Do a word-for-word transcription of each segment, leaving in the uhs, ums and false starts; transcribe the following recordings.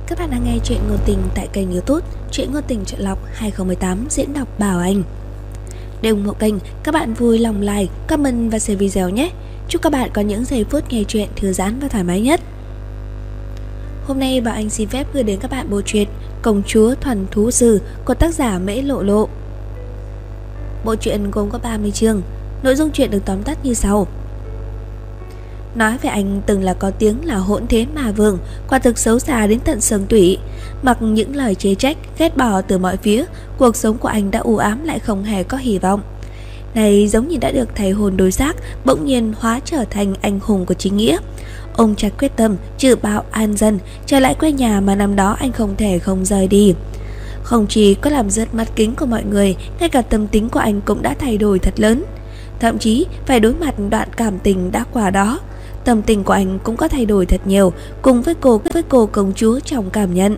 Các bạn đang nghe chuyện ngôn tình tại kênh YouTube Chuyện ngôn tình chọn lọc hai không một tám diễn đọc Bảo Anh. Để ủng hộ kênh, các bạn vui lòng like, comment và share video nhé. Chúc các bạn có những giây phút nghe chuyện thư giãn và thoải mái nhất. Hôm nay Bảo Anh xin phép gửi đến các bạn bộ truyện Công chúa thuần thú sư của tác giả Mễ Lộ Lộ. Bộ truyện gồm có ba mươi chương. Nội dung truyện được tóm tắt như sau. Nói về anh từng là có tiếng là hỗn thế ma vương, quả thực xấu xa đến tận xương tủy. Mặc những lời chê trách, ghét bỏ từ mọi phía, cuộc sống của anh đã u ám lại không hề có hy vọng. Này giống như đã được thầy hồn đối xác, bỗng nhiên hóa trở thành anh hùng của chính nghĩa. Ông chặt quyết tâm trừ bạo an dân, trở lại quê nhà mà năm đó anh không thể không rời đi. Không chỉ có làm rớt mắt kính của mọi người, ngay cả tâm tính của anh cũng đã thay đổi thật lớn. Thậm chí phải đối mặt đoạn cảm tình đã qua đó, tâm tình của anh cũng có thay đổi thật nhiều, cùng với cô với cô công chúa trong cảm nhận.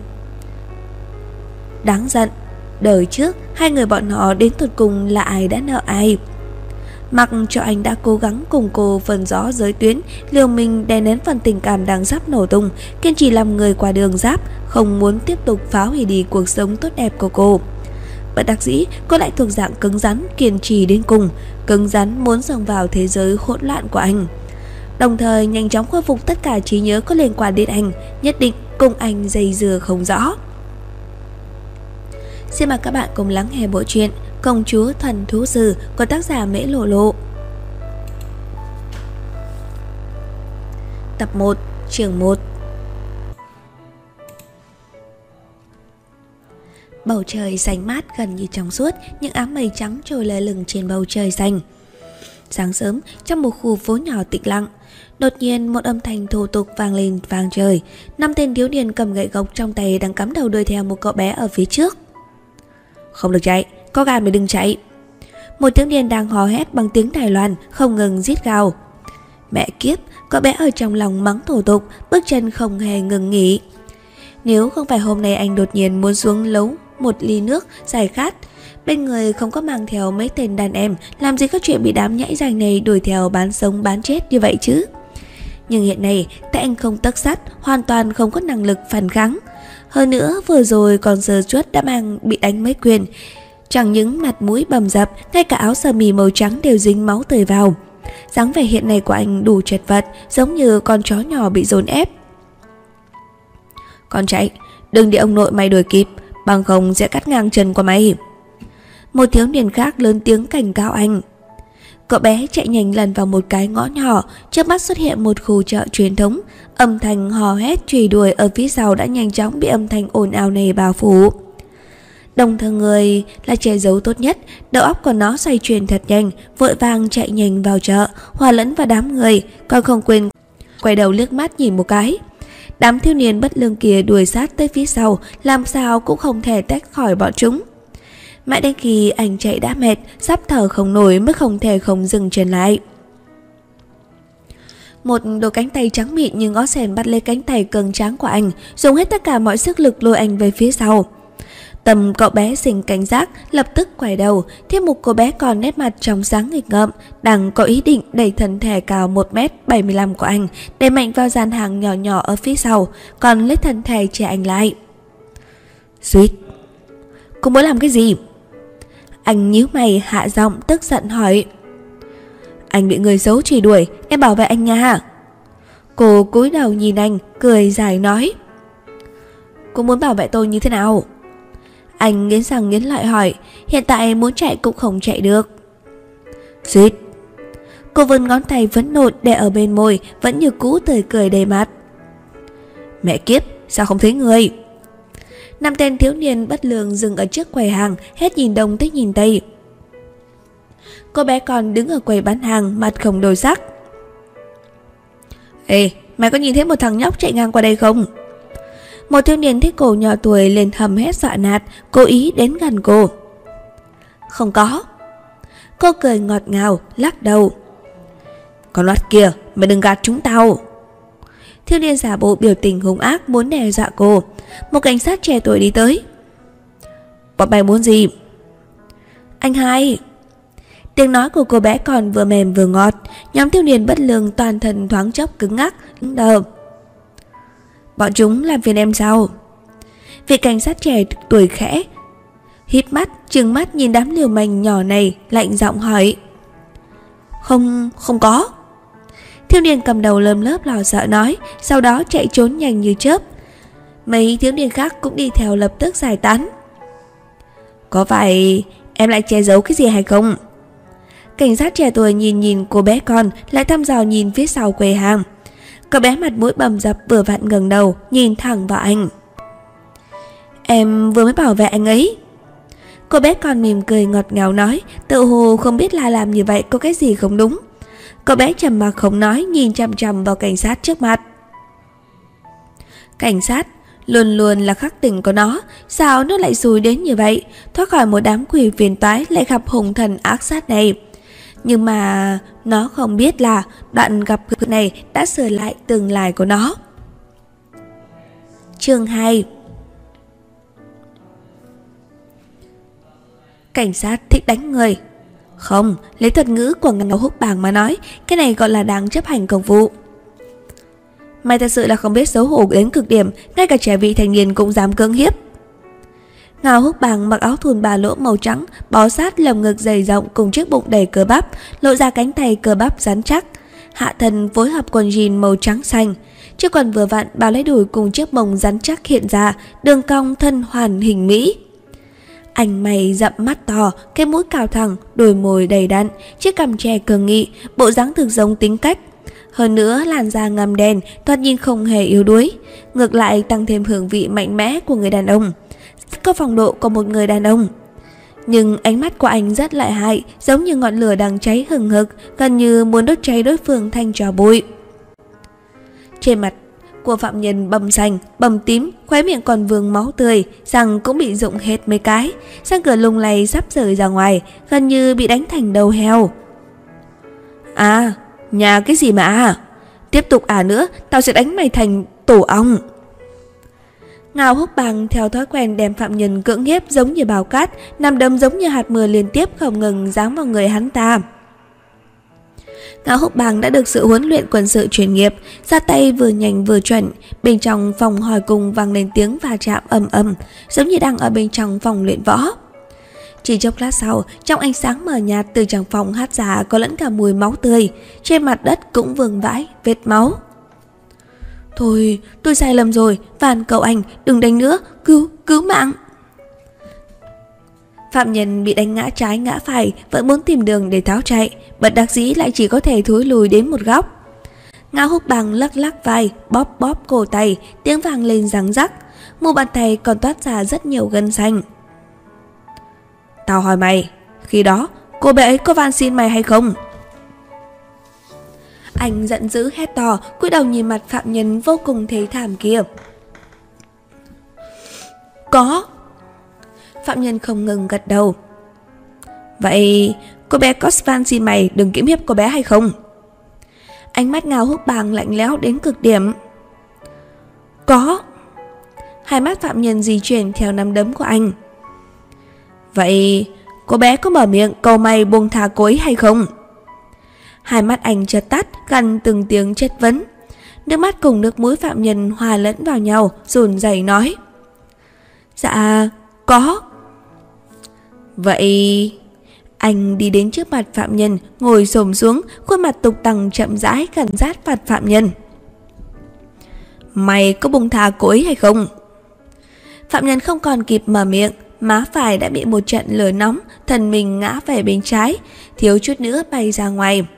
Đáng giận, đời trước hai người bọn họ đến tột cùng là ai đã nợ ai. Mặc cho anh đã cố gắng cùng cô phần gió giới tuyến, liều mình đè nén phần tình cảm đang sắp nổ tung, kiên trì làm người qua đường giáp, không muốn tiếp tục phá hủy đi cuộc sống tốt đẹp của cô. Bất đắc dĩ, cô lại thuộc dạng cứng rắn, kiên trì đến cùng, cứng rắn muốn xông vào thế giới hỗn loạn của anh. Đồng thời nhanh chóng khôi phục tất cả trí nhớ có liên quan đến anh, nhất định cùng anh dây dưa không rõ. Xin mời các bạn cùng lắng nghe bộ truyện Công chúa thuần thú sư của tác giả Mễ Lộ Lộ. Tập một, chương một. Bầu trời xanh mát gần như trong suốt, những áng mây trắng trôi lơ lửng trên bầu trời xanh. Sáng sớm, trong một khu phố nhỏ tĩnh lặng, đột nhiên một âm thanh thô tục vang lên vang trời. Năm tên thiếu niên cầm gậy gộc trong tay đang cắm đầu đuổi theo một cậu bé ở phía trước. Không được chạy, có gan mới đừng chạy. Một thiếu niên đang hò hét bằng tiếng Đài Loan, không ngừng rít gào. Mẹ kiếp, cậu bé ở trong lòng mắng thô tục, bước chân không hề ngừng nghỉ. Nếu không phải hôm nay anh đột nhiên muốn xuống nấu một ly nước giải khát, bên người không có mang theo mấy tên đàn em, làm gì có chuyện bị đám nhãi ranh này đuổi theo bán sống bán chết như vậy chứ. Nhưng hiện nay, tại anh không tấc sắt, hoàn toàn không có năng lực phản kháng. Hơn nữa, vừa rồi còn giờ chuất đã mang bị đánh mấy quyền. Chẳng những mặt mũi bầm dập, ngay cả áo sơ mi màu trắng đều dính máu tươi vào. Dáng vẻ hiện nay của anh đủ chật vật, giống như con chó nhỏ bị dồn ép. Con chạy, đừng để ông nội mày đuổi kịp, bằng không sẽ cắt ngang chân của mày. Một thiếu niên khác lớn tiếng cảnh cáo anh. Cậu bé chạy nhanh lần vào một cái ngõ nhỏ, trước mắt xuất hiện một khu chợ truyền thống. Âm thanh hò hét truy đuổi ở phía sau đã nhanh chóng bị âm thanh ồn ào này bao phủ. Đồng thời người là che giấu tốt nhất, đầu óc của nó xoay chuyển thật nhanh, vội vàng chạy nhanh vào chợ, hòa lẫn vào đám người, còn không quên quay đầu liếc mắt nhìn một cái. Đám thiếu niên bất lương kia đuổi sát tới phía sau, làm sao cũng không thể tách khỏi bọn chúng. Mãi đến khi anh chạy đã mệt, sắp thở không nổi mới không thể không dừng chân lại. Một đôi cánh tay trắng mịn nhưng ngó sèn bắt lấy cánh tay cường tráng của anh, dùng hết tất cả mọi sức lực lôi anh về phía sau. Tầm cậu bé sinh cảnh giác, lập tức quay đầu, thêm một cô bé còn nét mặt trong sáng nghịch ngợm, đang có ý định đẩy thân thể cao một mét bảy mươi lăm của anh, đẩy mạnh vào dàn hàng nhỏ nhỏ ở phía sau, còn lấy thân thể che anh lại. Suýt, cô muốn làm cái gì? Anh nhíu mày hạ giọng tức giận hỏi. Anh bị người xấu truy đuổi, em bảo vệ anh nha. Cô cúi đầu nhìn anh, cười dài nói. Cô muốn bảo vệ tôi như thế nào? Anh nghiến răng nghiến lợi hỏi. Hiện tại muốn chạy cũng không chạy được. Suýt. Cô vươn ngón tay vẫn nộn đè ở bên môi, vẫn như cũ tươi cười đầy mặt. Mẹ kiếp, sao không thấy người? Năm tên thiếu niên bất lương dừng ở trước quầy hàng, hết nhìn đông tới nhìn tây. Cô bé còn đứng ở quầy bán hàng, mặt không đổi sắc. Ê, mày có nhìn thấy một thằng nhóc chạy ngang qua đây không? Một thiếu niên thích cô nhỏ tuổi lên hầm hét dọa nạt, cố ý đến gần cô. Không có. Cô cười ngọt ngào, lắc đầu. Con loát kia, mày đừng gạt chúng tao. Thiếu niên giả bộ biểu tình hung ác muốn đe dọa cô. Một cảnh sát trẻ tuổi đi tới. Bọn mày muốn gì? Anh hai. Tiếng nói của cô bé còn vừa mềm vừa ngọt. Nhóm thiếu niên bất lương toàn thân thoáng chốc cứng ngắc, đứng đờ. Bọn chúng làm phiền em sao? Vị cảnh sát trẻ tuổi khẽ híp mắt, trừng mắt nhìn đám liều manh nhỏ này, lạnh giọng hỏi. Không, không có. Thiếu niên cầm đầu lơm lớp lo sợ nói, sau đó chạy trốn nhanh như chớp. Mấy thiếu niên khác cũng đi theo lập tức giải tán. Có phải em lại che giấu cái gì hay không? Cảnh sát trẻ tuổi nhìn nhìn cô bé con, lại thăm dò nhìn phía sau quầy hàng. Cô bé mặt mũi bầm dập vừa vặn ngẩng đầu, nhìn thẳng vào anh. Em vừa mới bảo vệ anh ấy. Cô bé con mỉm cười ngọt ngào nói, tự hồ không biết là làm như vậy có cái gì không đúng. Cô bé trầm mặc không nói, nhìn chằm chằm vào cảnh sát trước mặt. Cảnh sát luôn luôn là khắc tinh của nó, sao nó lại xui đến như vậy, thoát khỏi một đám quỷ phiền toái lại gặp hung thần ác sát này. Nhưng mà nó không biết là đoạn gặp gỡ này đã sửa lại tương lai của nó. Chương hai. Cảnh sát thích đánh người. Không, lấy thuật ngữ của Ngao Húc Bàng mà nói, cái này gọi là đáng chấp hành công vụ. Mày thật sự là không biết xấu hổ đến cực điểm, ngay cả trẻ vị thành niên cũng dám cưỡng hiếp. Ngao Húc Bàng mặc áo thun ba lỗ màu trắng, bó sát lồng ngực dày rộng cùng chiếc bụng đầy cơ bắp, lộ ra cánh tay cơ bắp rắn chắc. Hạ thân phối hợp quần jean màu trắng xanh, chiếc quần vừa vặn bao lấy đùi cùng chiếc mông rắn chắc hiện ra, đường cong thân hoàn hình mỹ. Anh mày rậm mắt to, cái mũi cao thẳng, đôi môi đầy đặn, chiếc cằm tre cường nghị, bộ dáng thực giống tính cách. Hơn nữa làn da ngăm đen, thoạt nhìn không hề yếu đuối, ngược lại tăng thêm hương vị mạnh mẽ của người đàn ông, có phong độ của một người đàn ông. Nhưng ánh mắt của anh rất lợi hại, giống như ngọn lửa đang cháy hừng hực, gần như muốn đốt cháy đối phương thành tro bụi. Trên mặt của phạm nhân bầm xanh, bầm tím, khóe miệng còn vương máu tươi, răng cũng bị rụng hết mấy cái, răng cửa lung lay sắp rời ra ngoài, gần như bị đánh thành đầu heo. À, nhà cái gì mà à? Tiếp tục à nữa, tao sẽ đánh mày thành tổ ong. Ngao Húc Bàng theo thói quen đem phạm nhân cưỡng hiếp giống như bào cát, nằm đấm giống như hạt mưa liên tiếp không ngừng giáng vào người hắn ta. Ngao Húc Bàng đã được sự huấn luyện quân sự chuyên nghiệp, ra tay vừa nhanh vừa chuẩn. Bên trong phòng hỏi cung vang lên tiếng va chạm ầm ầm, giống như đang ở bên trong phòng luyện võ. Chỉ chốc lát sau, trong ánh sáng mờ nhạt từ trong phòng hát ra có lẫn cả mùi máu tươi, trên mặt đất cũng vương vãi vết máu. Thôi, tôi sai lầm rồi, van cầu anh đừng đánh nữa, cứu, cứu mạng. Phạm nhân bị đánh ngã trái ngã phải, vẫn muốn tìm đường để tháo chạy, bất đắc dĩ lại chỉ có thể thối lùi đến một góc. Ngao Húc Bàng lắc lắc vai, bóp bóp cổ tay, tiếng vang lên răng rắc, mu bàn tay còn toát ra rất nhiều gân xanh. Tao hỏi mày, khi đó cô bé ấy có van xin mày hay không? Anh giận dữ hét to, cúi đầu nhìn mặt phạm nhân vô cùng thê thảm kia. Có. Phạm nhân không ngừng gật đầu. Vậy cô bé có van xin mày đừng cưỡng hiếp cô bé hay không? Ánh mắt Ngao Húc Bàng lạnh lẽo đến cực điểm. Có. Hai mắt phạm nhân di chuyển theo nắm đấm của anh. Vậy cô bé có mở miệng cầu mày buông tha cô ấy hay không? Hai mắt anh chợt tắt, gằn từng tiếng chất vấn. Nước mắt cùng nước mũi phạm nhân hòa lẫn vào nhau, run rẩy nói. Dạ, có. Vậy... Anh đi đến trước mặt phạm nhân, ngồi xổm xuống, khuôn mặt tục tằng chậm rãi gần sát mặt phạm nhân. Mày có buông tha cô ấy hay không? Phạm nhân không còn kịp mở miệng, má phải đã bị một trận lửa nóng, thân mình ngã về bên trái, thiếu chút nữa bay ra ngoài.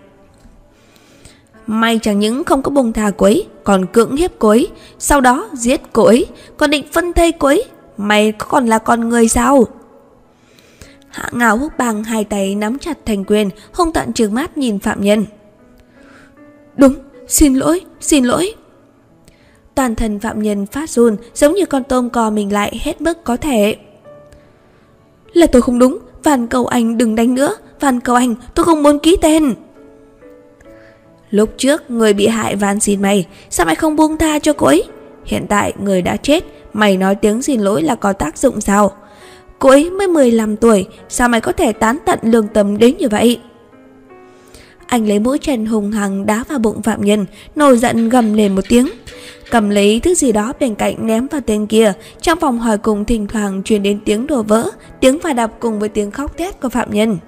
Mày chẳng những không có buông tha cô ấy, còn cưỡng hiếp cô ấy, sau đó giết cô ấy, còn định phân thây cô ấy. Mày có còn là con người sao? Hạ Ngao Húc Bàng hai tay nắm chặt thành quyền, hung tợn trừng mắt nhìn phạm nhân. Đúng, xin lỗi, xin lỗi. Toàn thân phạm nhân phát run, giống như con tôm co mình lại hết mức có thể. Là tôi không đúng, van cầu anh đừng đánh nữa, van cầu anh, tôi không muốn ký tên. Lúc trước người bị hại van xin mày, sao mày không buông tha cho cô ấy? Hiện tại người đã chết, mày nói tiếng xin lỗi là có tác dụng sao? Cô ấy mới mười lăm tuổi, sao mày có thể tán tận lương tâm đến như vậy? Anh lấy mũi chân hùng hăng đá vào bụng phạm nhân, nổi giận gầm lên một tiếng. cầm lấy thứ gì đó bên cạnh ném vào tên kia. Trong phòng hỏi cùng thỉnh thoảng truyền đến tiếng đổ vỡ, tiếng va đập cùng với tiếng khóc thét của phạm nhân.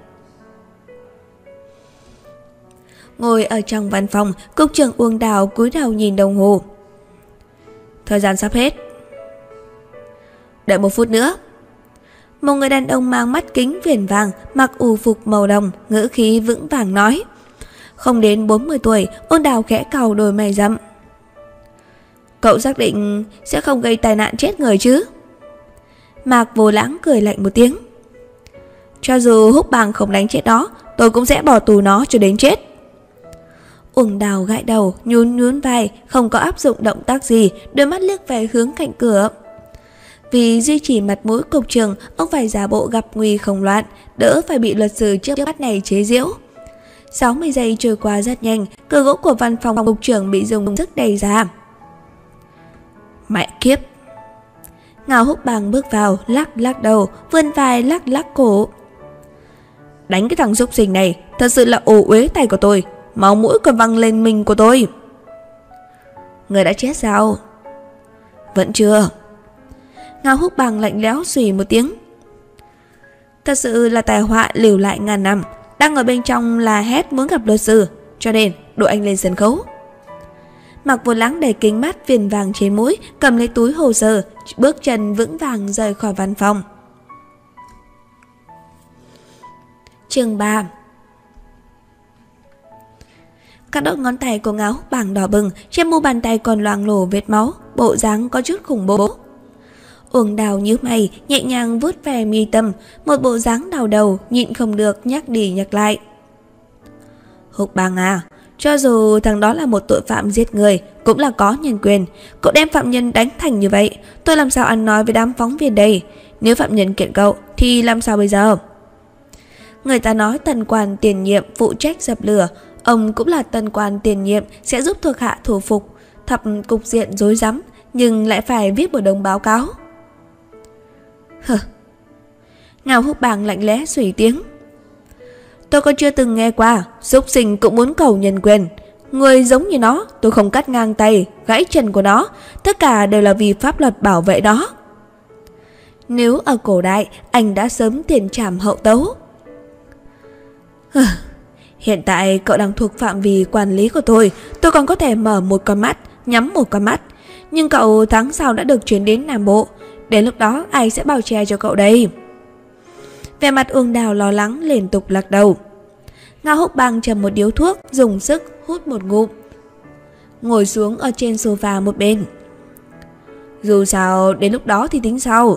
Ngồi ở trong văn phòng, cục trưởng Uông Đào cúi đầu nhìn đồng hồ. Thời gian sắp hết. Đợi một phút nữa. Một người đàn ông mang mắt kính viền vàng, mặc ù phục màu đồng, ngữ khí vững vàng nói. Không đến bốn mươi tuổi, Uông Đào khẽ cau đôi mày rậm. Cậu xác định sẽ không gây tai nạn chết người chứ? Mạc Vô Lãng cười lạnh một tiếng. Cho dù Húc Bang không đánh chết nó, tôi cũng sẽ bỏ tù nó cho đến chết. Uông Đào gãi đầu, nhún nhún vai, không có áp dụng động tác gì, đôi mắt liếc về hướng cạnh cửa. Vì duy trì mặt mũi cục trưởng, ông phải giả bộ gặp nguy không loạn, đỡ phải bị luật sư trước mắt này chế giễu. sáu mươi giây trôi qua rất nhanh, cửa gỗ của văn phòng cục trưởng bị dùng sức đẩy ra. Mẹ kiếp! Ngao Húc Bang bước vào, lắc lắc đầu, vươn vai lắc lắc cổ. Đánh cái thằng xúc sinh này, thật sự là ổ uế tay của tôi, máu mũi còn văng lên mình của tôi. Người đã chết sao? Vẫn chưa. Ngao Húc Bang lạnh lẽo xùy một tiếng. Thật sự là tai họa lưu lại ngàn năm, đang ở bên trong là hét muốn gặp luật sư, cho nên đội anh lên sân khấu. Mạc Vô Lãng đẩy kính mắt viền vàng trên mũi, cầm lấy túi hồ sơ, bước chân vững vàng rời khỏi văn phòng. Chương ba. Các đốt ngón tay của Ngao Húc Bang đỏ bừng, trên mu bàn tay còn loang lổ vết máu, bộ dáng có chút khủng bố. Uông Đào nhíu mày, nhẹ nhàng vuốt ve mi tâm, một bộ dáng đau đầu, nhịn không được nhắc đi nhắc lại. Húc Bang à, cho dù thằng đó là một tội phạm giết người, cũng là có nhân quyền. Cậu đem phạm nhân đánh thành như vậy, tôi làm sao ăn nói với đám phóng viên đây? Nếu phạm nhân kiện cậu, thì làm sao bây giờ? Người ta nói tần quan tiền nhiệm phụ trách dập lửa, ông cũng là tần quan tiền nhiệm sẽ giúp thuộc hạ thủ phục, thập cục diện rối rắm, nhưng lại phải viết một đống báo cáo. Hừ. Ngao Húc Bang lạnh lẽ xùy tiếng. Tôi còn chưa từng nghe qua xúc sinh cũng muốn cầu nhân quyền. Người giống như nó, tôi không cắt ngang tay, gãy chân của nó, tất cả đều là vì pháp luật bảo vệ đó. Nếu ở cổ đại, anh đã sớm tiền trảm hậu tấu. Hừ. Hiện tại cậu đang thuộc phạm vi quản lý của tôi, tôi còn có thể mở một con mắt, nhắm một con mắt. Nhưng cậu tháng sau đã được chuyển đến Nam Bộ, đến lúc đó ai sẽ bao che cho cậu đây? Vẻ mặt Uông Đào lo lắng liên tục lắc đầu. Ngao Húc Bang châm một điếu thuốc, dùng sức hút một ngụm, ngồi xuống ở trên sofa một bên. Dù sao đến lúc đó thì tính sau.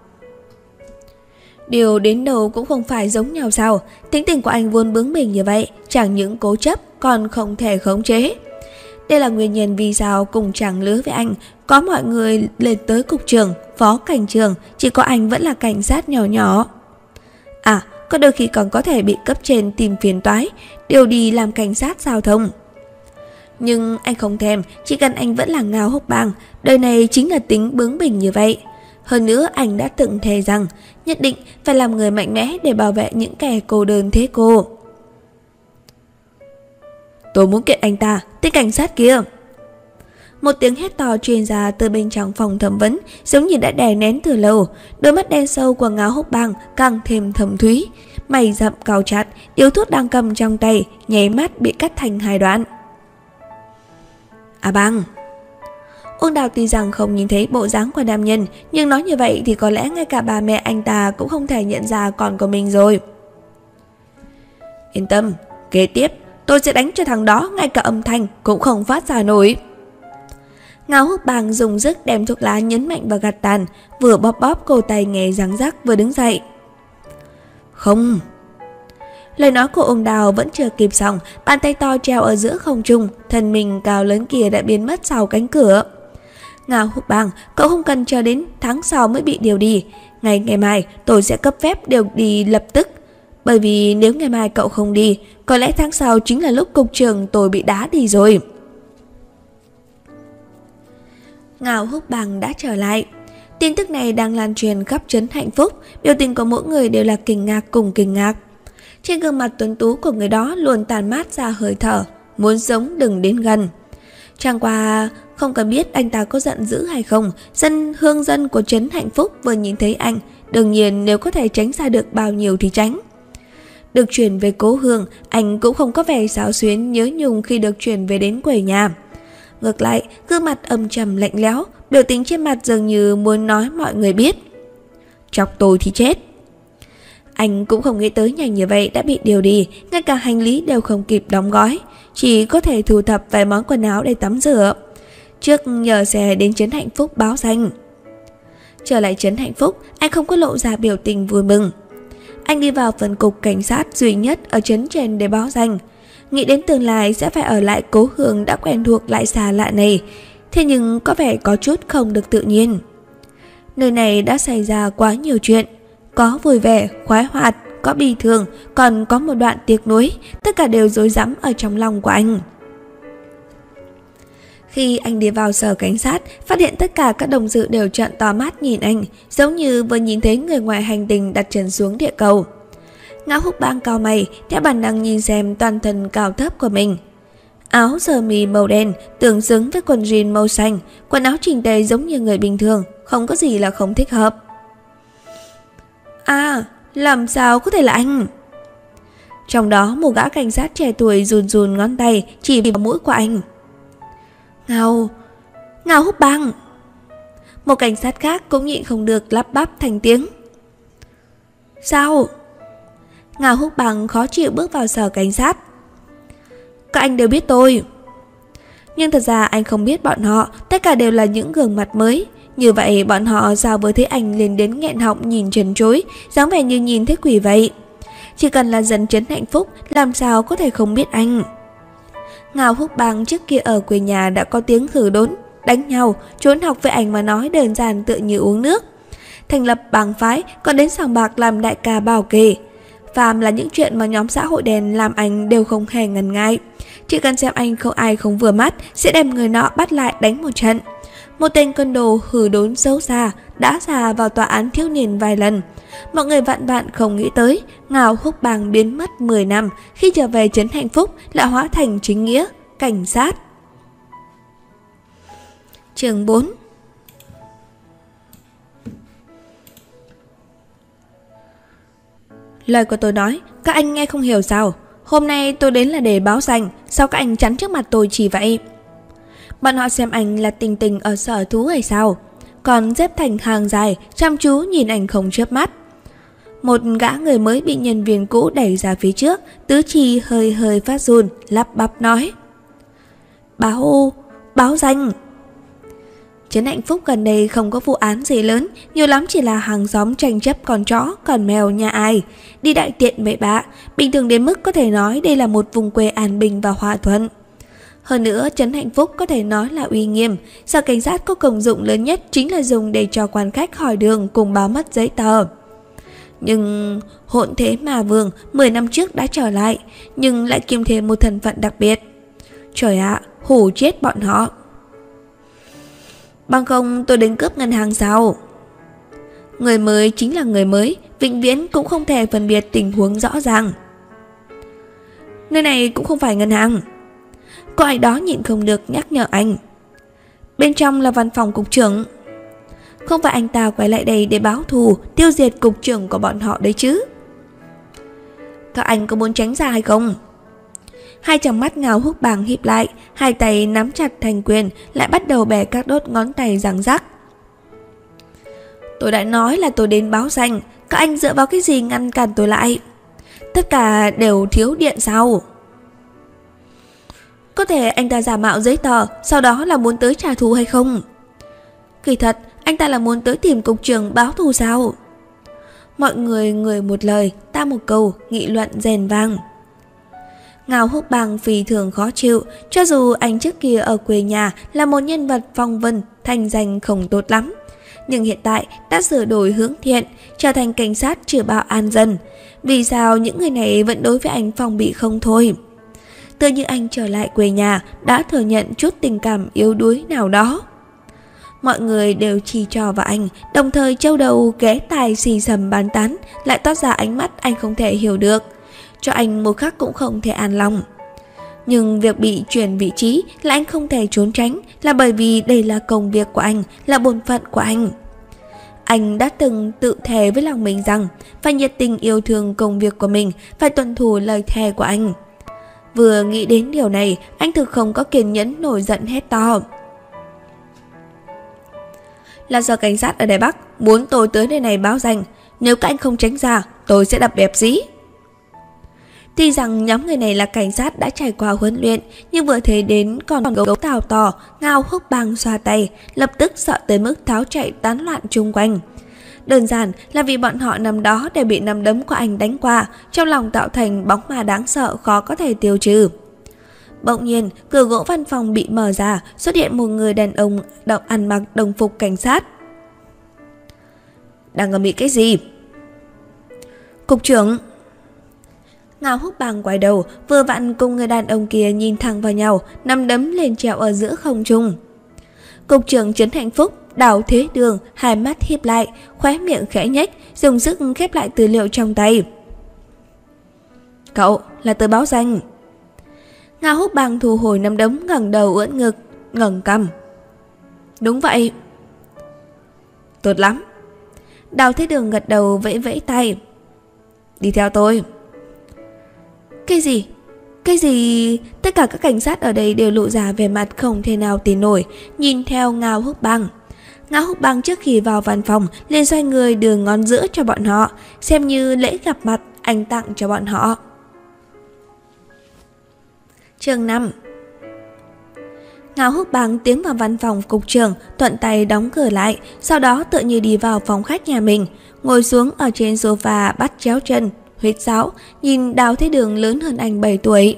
Điều đến đầu cũng không phải giống nhau sao? Tính tình của anh vốn bướng bỉnh như vậy, chẳng những cố chấp còn không thể khống chế. Đây là nguyên nhân vì sao cùng chàng lứa với anh, có mọi người lên tới cục trưởng, phó cảnh trưởng, chỉ có anh vẫn là cảnh sát nhỏ nhỏ. À, có đôi khi còn có thể bị cấp trên tìm phiền toái, điều đi làm cảnh sát giao thông. Nhưng anh không thèm, chỉ cần anh vẫn là Ngao Húc Bang, đời này chính là tính bướng bỉnh như vậy. Hơn nữa anh đã từng thề rằng nhất định phải làm người mạnh mẽ để bảo vệ những kẻ cô đơn thế cô. Tôi muốn kiện anh ta, tên cảnh sát kia. Một tiếng hét to truyền ra từ bên trong phòng thẩm vấn, giống như đã đè nén từ lâu. Đôi mắt đen sâu của Ngao Húc Bang càng thêm thâm thúy, mày rậm cau chặt, điếu thuốc đang cầm trong tay nháy mắt bị cắt thành hai đoạn. À Bang! Uông Đào tuy rằng không nhìn thấy bộ dáng của nam nhân, nhưng nói như vậy thì có lẽ ngay cả bà mẹ anh ta cũng không thể nhận ra con của mình rồi. Yên tâm, kế tiếp tôi sẽ đánh cho thằng đó ngay cả âm thanh cũng không phát ra nổi. Ngao Húc Bang dùng sức đem thuốc lá nhấn mạnh vào gạt tàn, vừa bóp bóp cổ tay nghe răng rắc vừa đứng dậy. Không. Lời nói của Uông Đào vẫn chưa kịp xong, bàn tay to treo ở giữa không trung, thân mình cao lớn kia đã biến mất sau cánh cửa. Ngao Húc Bang, cậu không cần chờ đến tháng sau mới bị điều đi. Ngày ngày mai tôi sẽ cấp phép điều đi lập tức. Bởi vì nếu ngày mai cậu không đi, có lẽ tháng sau chính là lúc cục trưởng tôi bị đá đi rồi. Ngao Húc Bang đã trở lại. Tin tức này đang lan truyền khắp trấn Hạnh Phúc, biểu tình của mỗi người đều là kinh ngạc cùng kinh ngạc. Trên gương mặt tuấn tú của người đó luôn tàn mát ra hơi thở, muốn sống đừng đến gần. Chẳng qua không cần biết anh ta có giận dữ hay không, dân hương dân của trấn Hạnh Phúc vừa nhìn thấy anh, đương nhiên nếu có thể tránh xa được bao nhiêu thì tránh. Được chuyển về cố hương, anh cũng không có vẻ xáo xuyến nhớ nhung khi được chuyển về đến quê nhà. Ngược lại, gương mặt âm trầm lạnh lẽo, biểu tình trên mặt dường như muốn nói mọi người biết. Chọc tôi thì chết. Anh cũng không nghĩ tới nhanh như vậy đã bị điều đi, ngay cả hành lý đều không kịp đóng gói, chỉ có thể thu thập vài món quần áo để tắm rửa. Trước nhờ xe đến trấn Hạnh Phúc báo danh. Trở lại trấn Hạnh Phúc, anh không có lộ ra biểu tình vui mừng. Anh đi vào phần cục cảnh sát duy nhất ở trấn trên để báo danh. Nghĩ đến tương lai sẽ phải ở lại cố hương đã quen thuộc lại xa lạ này, thế nhưng có vẻ có chút không được tự nhiên. Nơi này đã xảy ra quá nhiều chuyện, có vui vẻ, khoái hoạt, có bi thương, còn có một đoạn tiếc nuối, tất cả đều rối rắm ở trong lòng của anh. Khi anh đi vào sở cảnh sát, phát hiện tất cả các đồng sự đều trợn to mắt nhìn anh, giống như vừa nhìn thấy người ngoài hành tinh đặt chân xuống địa cầu. Ngao Húc Bang cau mày, theo bản năng nhìn xem toàn thân cao thấp của mình. Áo sơ mi màu đen, tương xứng với quần jean màu xanh, quần áo chỉnh tề giống như người bình thường, không có gì là không thích hợp. À, làm sao có thể là anh? Trong đó một gã cảnh sát trẻ tuổi run run ngón tay chỉ vào mũi của anh. Ngao, Ngao Húc Bang. Một cảnh sát khác cũng nhịn không được lắp bắp thành tiếng. Sao? Ngao Húc Bang khó chịu bước vào sở cảnh sát. Các anh đều biết tôi. Nhưng thật ra anh không biết bọn họ, tất cả đều là những gương mặt mới. Như vậy bọn họ sao vừa thấy anh liền đến nghẹn họng nhìn trần trối, dáng vẻ như nhìn thấy quỷ vậy. Chỉ cần là dân trấn Hạnh Phúc, làm sao có thể không biết anh. Ngao Húc Bang trước kia ở quê nhà đã có tiếng khử đốn, đánh nhau, trốn học với anh mà nói đơn giản tựa như uống nước. Thành lập bang phái, còn đến sòng bạc làm đại ca bảo kê. Phàm là những chuyện mà nhóm xã hội đen làm anh đều không hề ngần ngại. Chỉ cần xem anh không ai không vừa mắt, sẽ đem người nọ bắt lại đánh một trận. Một tên côn đồ hử đốn xấu xa đã ra vào tòa án thiếu niên vài lần. Mọi người vạn vạn không nghĩ tới Ngao Húc Bang biến mất mười năm, khi trở về trấn Hạnh Phúc lại hóa thành chính nghĩa cảnh sát. Chương bốn. Lời của tôi nói các anh nghe không hiểu sao? Hôm nay tôi đến là để báo danh, sao các anh chắn trước mặt tôi chỉ vậy? Bọn họ xem anh là tình tình ở sở thú hay sao? Còn xếp thành hàng dài, chăm chú nhìn anh không chớp mắt. Một gã người mới bị nhân viên cũ đẩy ra phía trước, tứ chi hơi hơi phát run, lắp bắp nói. Báo, báo danh. Trấn Hạnh Phúc gần đây không có vụ án gì lớn, nhiều lắm chỉ là hàng xóm tranh chấp con chó, con mèo nhà ai. Đi đại tiện bậy bạ, bình thường đến mức có thể nói đây là một vùng quê an bình và hòa thuận. Hơn nữa, trấn Hạnh Phúc có thể nói là uy nghiêm, sở cảnh sát có công dụng lớn nhất chính là dùng để cho quan khách hỏi đường cùng báo mất giấy tờ. Nhưng hỗn thế mà vương mười năm trước đã trở lại, nhưng lại kiêm thêm một thân phận đặc biệt. Trời ạ, hù chết bọn họ. Bằng không tôi đến cướp ngân hàng sao? Người mới chính là người mới, vĩnh viễn cũng không thể phân biệt tình huống rõ ràng. Nơi này cũng không phải ngân hàng. Có ai đó nhịn không được nhắc nhở anh. Bên trong là văn phòng cục trưởng. Không phải anh ta quay lại đây để báo thù, tiêu diệt cục trưởng của bọn họ đấy chứ? Các anh có muốn tránh ra hay không? Hai tròng mắt Ngao Húc Bang híp lại, hai tay nắm chặt thành quyền, lại bắt đầu bẻ các đốt ngón tay răng rắc. Tôi đã nói là tôi đến báo danh, các anh dựa vào cái gì ngăn cản tôi lại? Tất cả đều thiếu điện sao? Có thể anh ta giả mạo giấy tờ, sau đó là muốn tới trả thù hay không? Kỳ thật, anh ta là muốn tới tìm cục trưởng báo thù sao? Mọi người người một lời, ta một câu, nghị luận rèn vang. Ngao Húc Bang phi thường khó chịu, cho dù anh trước kia ở quê nhà là một nhân vật phong vân, thành danh không tốt lắm. Nhưng hiện tại đã sửa đổi hướng thiện, trở thành cảnh sát trừ bạo an dân. Vì sao những người này vẫn đối với anh phòng bị không thôi? Tự như anh trở lại quê nhà đã thừa nhận chút tình cảm yếu đuối nào đó. Mọi người đều chỉ trò vào anh, đồng thời châu đầu ghé tai xì xầm bàn tán, lại toát ra ánh mắt anh không thể hiểu được, cho anh một khắc cũng không thể an lòng. Nhưng việc bị chuyển vị trí là anh không thể trốn tránh, là bởi vì đây là công việc của anh, là bổn phận của anh. Anh đã từng tự thề với lòng mình rằng phải nhiệt tình yêu thương công việc của mình, phải tuân thủ lời thề của anh. Vừa nghĩ đến điều này, anh thực không có kiên nhẫn nổi giận hét to. Là sở cảnh sát ở Đài Bắc muốn tôi tới nơi này báo danh. Nếu các anh không tránh ra, tôi sẽ đập bẹp dí. Tuy rằng nhóm người này là cảnh sát đã trải qua huấn luyện, nhưng vừa thấy đến còn gấu tào tò, Ngao Húc Bang xoa tay, lập tức sợ tới mức tháo chạy tán loạn chung quanh. Đơn giản là vì bọn họ nằm đó để bị nắm đấm của anh đánh qua, trong lòng tạo thành bóng ma đáng sợ khó có thể tiêu trừ. Bỗng nhiên, cửa gỗ văn phòng bị mở ra, xuất hiện một người đàn ông đậu ăn mặc đồng phục cảnh sát. Đang ngầm nghĩ cái gì? Cục trưởng. Ngao Húc Bang quay đầu, vừa vặn cùng người đàn ông kia nhìn thẳng vào nhau, nắm đấm lên treo ở giữa không trung. Cục trưởng Trấn Hạnh Phúc, Đào Thế Đường, hai mắt híp lại, khóe miệng khẽ nhếch, dùng sức khép lại tư liệu trong tay. Cậu là tờ báo danh. Ngao Húc Bang thu hồi nắm đấm, ngẩng đầu ưỡn ngực, ngẩng cằm. Đúng vậy. Tốt lắm. Đào Thế Đường gật đầu vẫy vẫy tay. Đi theo tôi. Cái gì? Cái gì? Tất cả các cảnh sát ở đây đều lộ ra vẻ mặt không thể nào tin nổi, nhìn theo Ngao Húc Bang. Ngao Húc Bang trước khi vào văn phòng liền xoay người đưa ngón giữa cho bọn họ, xem như lễ gặp mặt anh tặng cho bọn họ. Chương năm. Ngao Húc Bang tiến vào văn phòng cục trưởng, thuận tay đóng cửa lại, sau đó tự như đi vào phòng khách nhà mình, ngồi xuống ở trên sofa bắt chéo chân, huyết sáo, nhìn Đào Thế Đường lớn hơn anh bảy tuổi.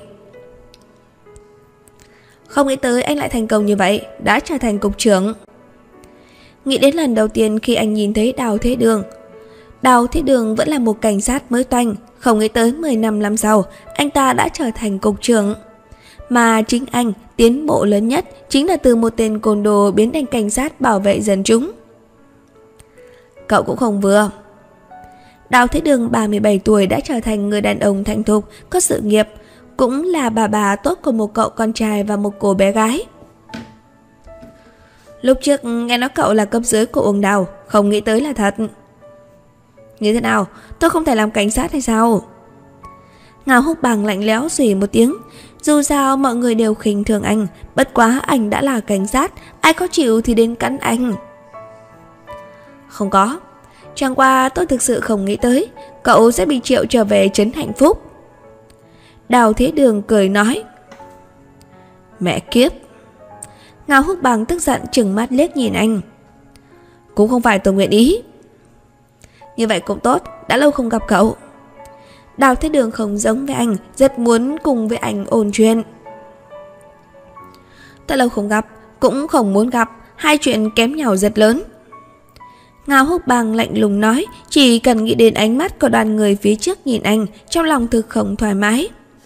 Không nghĩ tới anh lại thành công như vậy, đã trở thành cục trưởng. Nghĩ đến lần đầu tiên khi anh nhìn thấy Đào Thế Đường. Đào Thế Đường vẫn là một cảnh sát mới toanh, không nghĩ tới mười năm năm sau, anh ta đã trở thành cục trưởng. Mà chính anh, tiến bộ lớn nhất chính là từ một tên côn đồ biến thành cảnh sát bảo vệ dân chúng. Cậu cũng không vừa. Đào Thế Đường ba mươi bảy tuổi đã trở thành người đàn ông thành thục, có sự nghiệp, cũng là bà bà tốt của một cậu con trai và một cô bé gái. Lúc trước nghe nói cậu là cấp dưới của Uông Đào, không nghĩ tới là thật. Như thế nào, tôi không thể làm cảnh sát hay sao? Ngao Húc Bang lạnh lẽo xùy một tiếng. Dù sao mọi người đều khinh thường anh, bất quá anh đã là cảnh sát, ai có chịu thì đến cắn anh. Không có, chẳng qua tôi thực sự không nghĩ tới cậu sẽ bị triệu trở về Trấn Hạnh Phúc. Đào Thế Đường cười nói. Mẹ kiếp. Ngao Húc Bang tức giận trừng mắt liếc nhìn anh. Cũng không phải tôi nguyện ý. Như vậy cũng tốt, đã lâu không gặp cậu. Đào Thế Đường không giống với anh, rất muốn cùng với anh ôn chuyện. Đã lâu không gặp, cũng không muốn gặp, hai chuyện kém nhau rất lớn. Ngao Húc Bang lạnh lùng nói, chỉ cần nghĩ đến ánh mắt của đoàn người phía trước nhìn anh, trong lòng thực không thoải mái.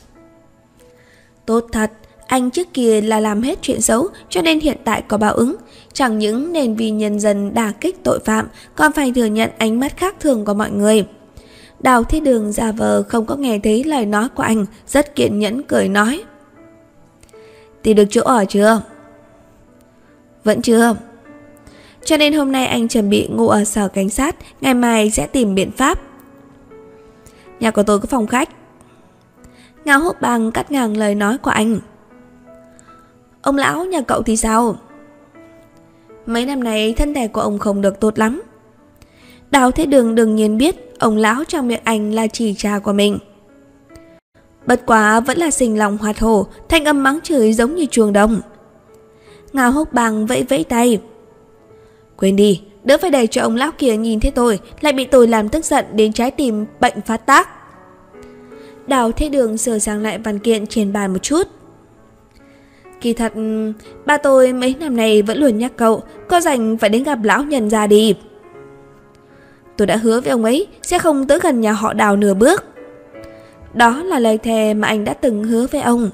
Tốt thật, anh trước kia là làm hết chuyện xấu, cho nên hiện tại có báo ứng. Chẳng những nên vì nhân dân đả kích tội phạm, còn phải thừa nhận ánh mắt khác thường của mọi người. Đào Thế Đường giả vờ không có nghe thấy lời nói của anh, rất kiên nhẫn cười nói. Tìm được chỗ ở chưa? Vẫn chưa. Cho nên hôm nay anh chuẩn bị ngủ ở sở cảnh sát, ngày mai sẽ tìm biện pháp. Nhà của tôi có phòng khách. Ngao Húc Bang cắt ngang lời nói của anh. Ông lão nhà cậu thì sao? Mấy năm nay thân thể của ông không được tốt lắm. Đào Thế Đường đương nhiên biết ông lão trong miệng anh là chỉ cha của mình. Bất quá vẫn là sinh lòng hoạt hổ, thanh âm mắng chửi giống như chuông đồng. Ngao Húc Bang vẫy vẫy tay. Quên đi, đỡ phải để cho ông lão kia nhìn thấy tôi, lại bị tôi làm tức giận đến trái tim bệnh phát tác. Đào Thế Đường sửa sang lại văn kiện trên bàn một chút. Kỳ thật, ba tôi mấy năm nay vẫn luôn nhắc cậu, có rảnh phải đến gặp lão nhân ra đi. Tôi đã hứa với ông ấy sẽ không tới gần nhà họ Đào nửa bước. Đó là lời thề mà anh đã từng hứa với ông.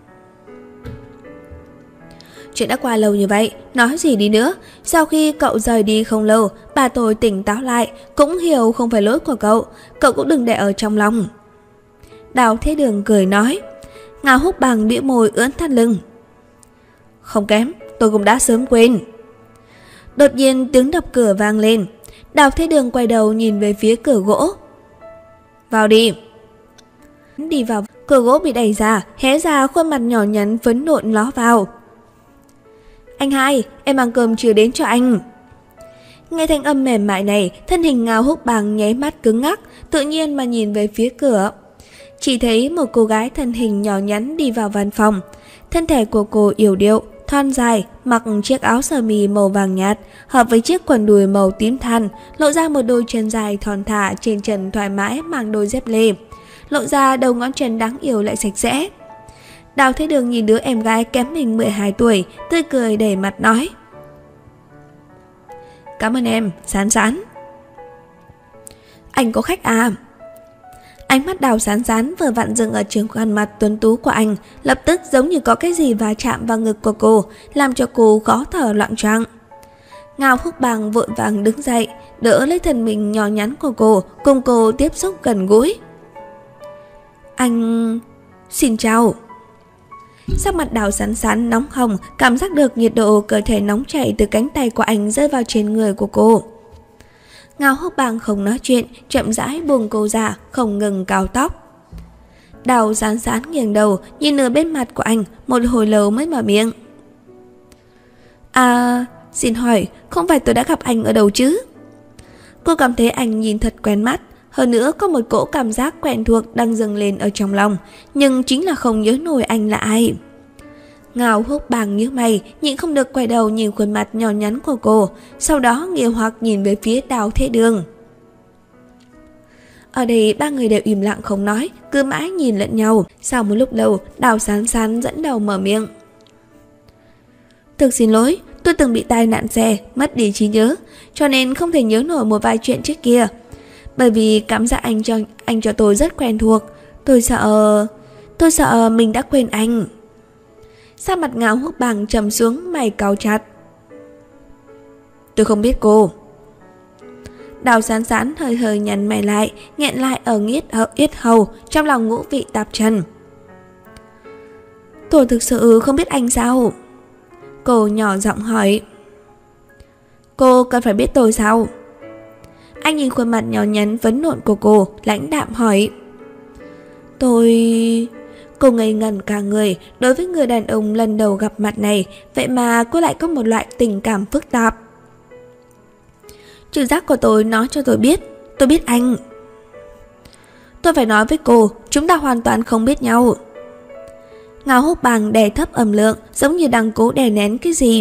Chuyện đã qua lâu như vậy, nói gì đi nữa. Sau khi cậu rời đi không lâu, bà tôi tỉnh táo lại, cũng hiểu không phải lỗi của cậu. Cậu cũng đừng để ở trong lòng. Đào Thế Đường cười nói. Ngao Húc Bằng bĩu môi ưỡn thắt lưng. Không kém, tôi cũng đã sớm quên. Đột nhiên tiếng đập cửa vang lên. Đào Thế Đường quay đầu nhìn về phía cửa gỗ. Vào đi. Đi vào, cửa gỗ bị đẩy ra, hé ra khuôn mặt nhỏ nhắn phấn nộn ló vào. Anh hai, em mang cơm chưa đến cho anh. Nghe thanh âm mềm mại này, thân hình Ngao Húc Bằng nháy mắt cứng ngắc, tự nhiên mà nhìn về phía cửa. Chỉ thấy một cô gái thân hình nhỏ nhắn đi vào văn phòng. Thân thể của cô yểu điệu, thon dài, mặc chiếc áo sơ mi màu vàng nhạt, hợp với chiếc quần đùi màu tím than, lộ ra một đôi chân dài thon thả, trên chân thoải mái mang đôi dép lê, lộ ra đầu ngón chân đáng yêu lại sạch sẽ. Đào Thế Đường nhìn đứa em gái kém mình mười hai tuổi, tươi cười đầy mặt nói: Cảm ơn em, Sán Sán. Anh có khách à? Ánh mắt Đào Sán Sán vừa vặn dừng ở trên khuôn mặt tuấn tú của anh, lập tức giống như có cái gì va chạm vào ngực của cô, làm cho cô khó thở loạn choạng. Ngao Húc Bằng vội vàng đứng dậy, đỡ lấy thân mình nhỏ nhắn của cô, cùng cô tiếp xúc gần gũi. Anh... xin chào. Sắc mặt Đào Sán Sán nóng hồng, cảm giác được nhiệt độ cơ thể nóng chảy từ cánh tay của anh rơi vào trên người của cô. Ngao Húc Bằng không nói chuyện, chậm rãi buông cô ra, không ngừng cào tóc. Đào Sán Sán nghiêng đầu, nhìn nửa bên mặt của anh, một hồi lâu mới mở miệng. À, xin hỏi, không phải tôi đã gặp anh ở đâu chứ? Cô cảm thấy anh nhìn thật quen mắt, hơn nữa có một cỗ cảm giác quen thuộc đang dâng lên ở trong lòng, nhưng chính là không nhớ nổi anh là ai. Ngao Húc Bằng nhíu mày, nhịn không được quay đầu nhìn khuôn mặt nhỏ nhắn của cô, sau đó nghi hoặc nhìn về phía Đào Thế Đường. Ở đây ba người đều im lặng không nói, cứ mãi nhìn lẫn nhau. Sau một lúc lâu, Đào Sán Sán dẫn đầu mở miệng. Thực xin lỗi, tôi từng bị tai nạn xe, mất đi trí nhớ, cho nên không thể nhớ nổi một vài chuyện trước kia. Bởi vì cảm giác anh cho anh cho tôi rất quen thuộc, tôi sợ, tôi sợ mình đã quên anh. Sắc mặt Ngao Húc Bằng trầm xuống, mày cau chặt. Tôi không biết cô. Đào Sán Sán hơi hơi nhăn mày lại, nghẹn lại ở yết hầu, yết hầu, trong lòng ngũ vị tạp trần. Tôi thực sự không biết anh sao? Cô nhỏ giọng hỏi. Cô cần phải biết tôi sao? Anh nhìn khuôn mặt nhỏ nhắn phấn nộn của cô, lãnh đạm hỏi. Tôi... Cô ngây ngẩn cả người, đối với người đàn ông lần đầu gặp mặt này, vậy mà cô lại có một loại tình cảm phức tạp. Trực giác của tôi nói cho tôi biết, tôi biết anh. Tôi phải nói với cô, chúng ta hoàn toàn không biết nhau. Ngao Húc Bằng đè thấp âm lượng, giống như đang cố đè nén cái gì.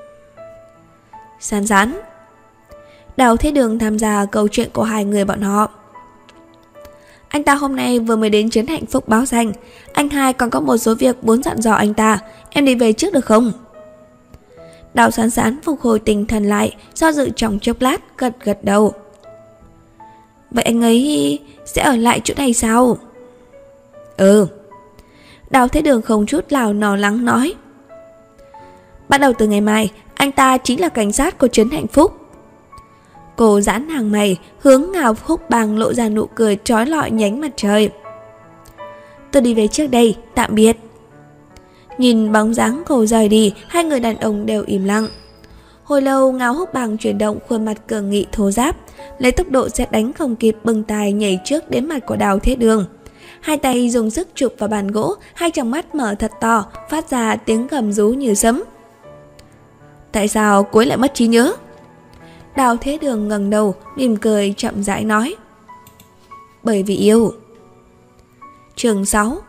Sán Sán. Đào Thế Đường tham gia câu chuyện của hai người bọn họ. Anh ta hôm nay vừa mới đến Trấn Hạnh Phúc báo danh. Anh hai còn có một số việc muốn dặn dò anh ta. Em đi về trước được không? Đào Sán Sán phục hồi tinh thần lại, do dự trong chốc lát, gật gật đầu. Vậy anh ấy sẽ ở lại chỗ này sao? Ừ. Đào Thế Đường không chút nào lo lắng nói. Bắt đầu từ ngày mai, anh ta chính là cảnh sát của Trấn Hạnh Phúc. Cô giãn hàng mày, hướng Ngao Húc Bằng lộ ra nụ cười trói lọi nhánh mặt trời. Tôi đi về trước đây, tạm biệt. Nhìn bóng dáng cô rời đi, hai người đàn ông đều im lặng. Hồi lâu Ngao Húc Bằng chuyển động khuôn mặt cường nghị thô ráp, lấy tốc độ sét đánh không kịp bừng tài nhảy trước đến mặt của Đào Thế Đường. Hai tay dùng sức chụp vào bàn gỗ, hai tròng mắt mở thật to, phát ra tiếng gầm rú như sấm. Tại sao cô ấy lại mất trí nhớ? Đào Thế Đường ngẩng đầu, mỉm cười chậm rãi nói. Bởi vì yêu. Chương sáu.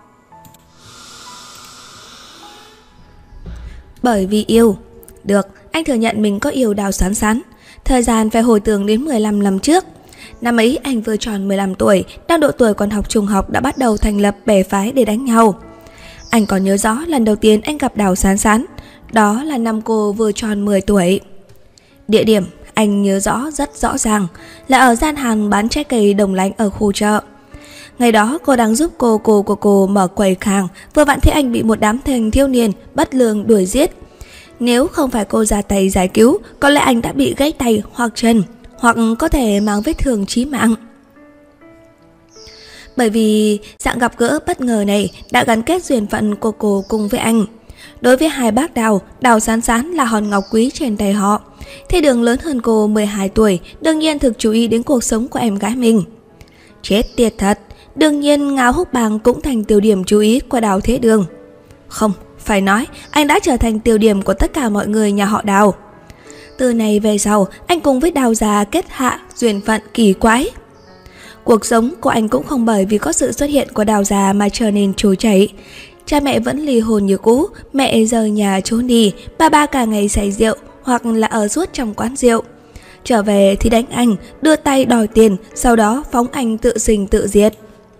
Bởi vì yêu. Được, anh thừa nhận mình có yêu Đào Sán Sán. Thời gian phải hồi tưởng đến mười lăm năm trước. Năm ấy anh vừa tròn mười lăm tuổi, đang độ tuổi còn học trung học đã bắt đầu thành lập bè phái để đánh nhau. Anh còn nhớ rõ lần đầu tiên anh gặp Đào Sán Sán, đó là năm cô vừa tròn mười tuổi. Địa điểm anh nhớ rõ rất rõ ràng, là ở gian hàng bán trái cây Đồng Lánh ở khu chợ. Ngày đó cô đang giúp cô cô của cô mở quầy hàng, vừa vặn thấy anh bị một đám thanh thiếu niên bất lương đuổi giết. Nếu không phải cô ra tay giải cứu, có lẽ anh đã bị gãy tay hoặc chân, hoặc có thể mang vết thương chí mạng. Bởi vì dạng gặp gỡ bất ngờ này đã gắn kết duyên phận của cô cùng với anh. Đối với hai bác Đào, Đào Sán Sán là hòn ngọc quý trên tay họ. Thế Đường lớn hơn cô mười hai tuổi, đương nhiên thực chú ý đến cuộc sống của em gái mình. Chết tiệt thật, đương nhiên Ngao Húc Bàng cũng thành tiêu điểm chú ý của Đào Thế Đường. Không, phải nói anh đã trở thành tiêu điểm của tất cả mọi người nhà họ Đào. Từ này về sau, anh cùng với Đào già kết hạ duyên phận kỳ quái. Cuộc sống của anh cũng không bởi vì có sự xuất hiện của Đào già mà trở nên trôi chảy. Cha mẹ vẫn ly hôn như cũ, mẹ rời nhà trốn đi, ba ba cả ngày say rượu hoặc là ở suốt trong quán rượu. Trở về thì đánh anh, đưa tay đòi tiền, sau đó phóng anh tự sinh tự diệt.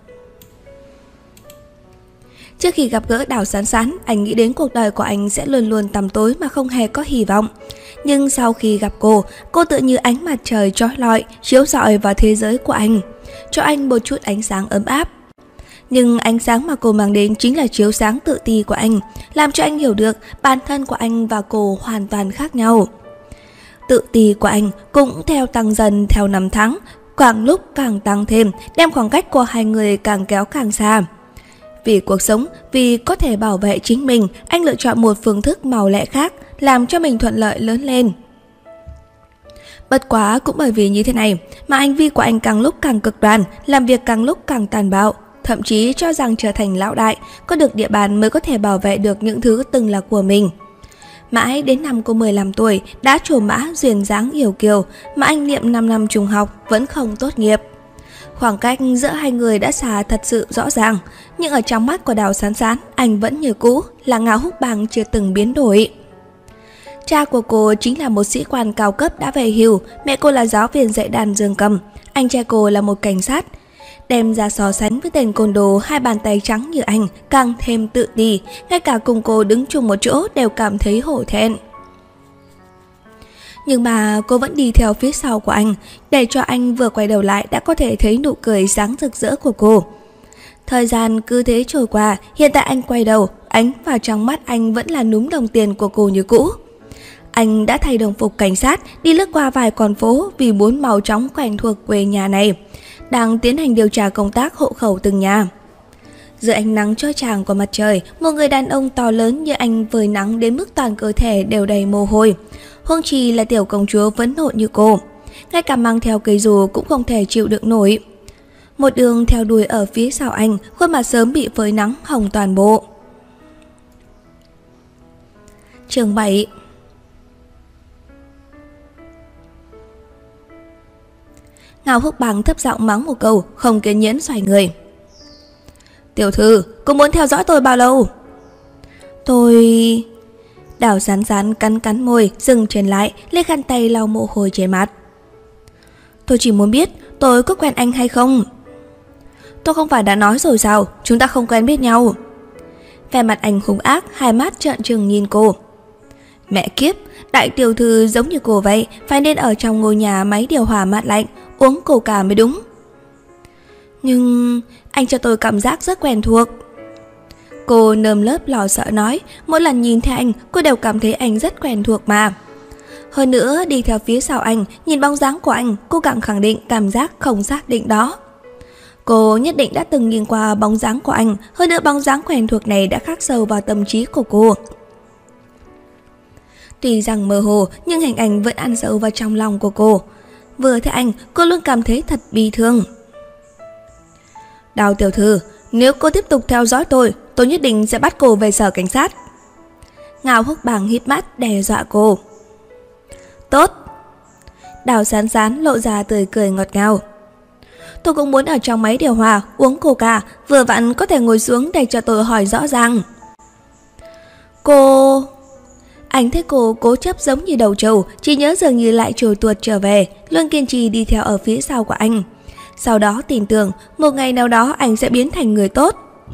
Trước khi gặp gỡ Đào Sán Sán, anh nghĩ đến cuộc đời của anh sẽ luôn luôn tăm tối mà không hề có hy vọng. Nhưng sau khi gặp cô, cô tự như ánh mặt trời chói lọi, chiếu rọi vào thế giới của anh, cho anh một chút ánh sáng ấm áp. Nhưng ánh sáng mà cô mang đến chính là chiếu sáng tự ti của anh, làm cho anh hiểu được bản thân của anh và cô hoàn toàn khác nhau. Tự ti của anh cũng theo tăng dần theo năm tháng, càng lúc càng tăng thêm, đem khoảng cách của hai người càng kéo càng xa. Vì cuộc sống, vì có thể bảo vệ chính mình, anh lựa chọn một phương thức màu lẹ khác, làm cho mình thuận lợi lớn lên. Bất quá cũng bởi vì như thế này mà hành vi của anh càng lúc càng cực đoan, làm việc càng lúc càng tàn bạo, thậm chí cho rằng trở thành lão đại, có được địa bàn mới có thể bảo vệ được những thứ từng là của mình. Mãi đến năm cô mười lăm tuổi đã trổ mã duyên dáng yêu kiều mà anh niệm năm năm trung học vẫn không tốt nghiệp. Khoảng cách giữa hai người đã xa thật sự rõ ràng, nhưng ở trong mắt của Đào Sán Sán, anh vẫn như cũ, là Ngao Húc Bàng chưa từng biến đổi. Cha của cô chính là một sĩ quan cao cấp đã về hưu, mẹ cô là giáo viên dạy đàn dương cầm, anh trai cô là một cảnh sát. Đem ra so sánh với tên côn đồ hai bàn tay trắng như anh, càng thêm tự ti, ngay cả cùng cô đứng chung một chỗ đều cảm thấy hổ thẹn. Nhưng mà cô vẫn đi theo phía sau của anh, để cho anh vừa quay đầu lại đã có thể thấy nụ cười sáng rực rỡ của cô. Thời gian cứ thế trôi qua, hiện tại anh quay đầu, ánh vào trong mắt anh vẫn là núm đồng tiền của cô như cũ. Anh đã thay đồng phục cảnh sát, đi lướt qua vài con phố vì muốn mau chóng quen thuộc quê nhà này, đang tiến hành điều tra công tác hộ khẩu từng nhà. Dưới ánh nắng chói chang của mặt trời, một người đàn ông to lớn như anh vơi nắng đến mức toàn cơ thể đều đầy mồ hôi. Huống chi là tiểu công chúa vẫn nộ như cô, ngay cả mang theo cây dù cũng không thể chịu đựng nổi. Một đường theo đuôi ở phía sau anh, khuôn mặt sớm bị phơi nắng hồng toàn bộ. Chương bảy. Ngao Húc Bàng thấp giọng mắng một câu, không kiên nhẫn xoay người. Tiểu thư, cô muốn theo dõi tôi bao lâu? Tôi... Đào Sán Sán cắn cắn môi, dừng chân lại, lấy khăn tay lau mồ hôi trên mặt. Tôi chỉ muốn biết tôi có quen anh hay không. Tôi không phải đã nói rồi sao, chúng ta không quen biết nhau. Vẻ mặt anh hung ác, hai mắt trợn trừng nhìn cô. Mẹ kiếp, đại tiểu thư giống như cô vậy, phải nên ở trong ngôi nhà máy điều hòa mát lạnh, uống coca mới đúng. Nhưng anh cho tôi cảm giác rất quen thuộc. Cô nơm lớp lo sợ nói, mỗi lần nhìn thấy anh, cô đều cảm thấy anh rất quen thuộc mà. Hơn nữa, đi theo phía sau anh, nhìn bóng dáng của anh, cô càng khẳng định cảm giác không xác định đó. Cô nhất định đã từng nhìn qua bóng dáng của anh, hơn nữa bóng dáng quen thuộc này đã khắc sâu vào tâm trí của cô. Tuy rằng mơ hồ, nhưng hình ảnh vẫn ăn sâu vào trong lòng của cô. Vừa thấy anh, cô luôn cảm thấy thật bi thương. Đào tiểu thư, nếu cô tiếp tục theo dõi tôi, tôi nhất định sẽ bắt cô về sở cảnh sát. Ngao Húc Bàng híp mắt đe dọa cô. Tốt. Đào Sán Sán lộ ra tươi cười ngọt ngào. Tôi cũng muốn ở trong máy điều hòa uống coca, vừa vặn có thể ngồi xuống để cho tôi hỏi rõ ràng. Cô... Anh thấy cô cố chấp giống như đầu trâu, chỉ nhớ dường như lại trồi tuột trở về, luôn kiên trì đi theo ở phía sau của anh. Sau đó tin tưởng một ngày nào đó anh sẽ biến thành người tốt.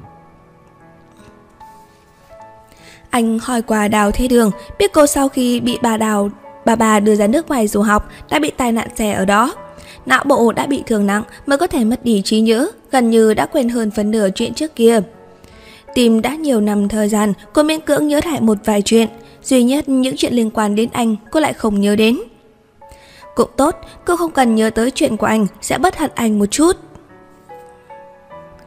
Anh hỏi qua Đào Thế Đường, biết cô sau khi bị bà Đào bà bà đưa ra nước ngoài du học đã bị tai nạn xe ở đó. Não bộ đã bị thương nặng mới có thể mất đi trí nhớ, gần như đã quên hơn phần nửa chuyện trước kia. Tìm đã nhiều năm thời gian, cô miễn cưỡng nhớ lại một vài chuyện, duy nhất những chuyện liên quan đến anh cô lại không nhớ đến. Cũng tốt, cô không cần nhớ tới chuyện của anh, sẽ bất hận anh một chút.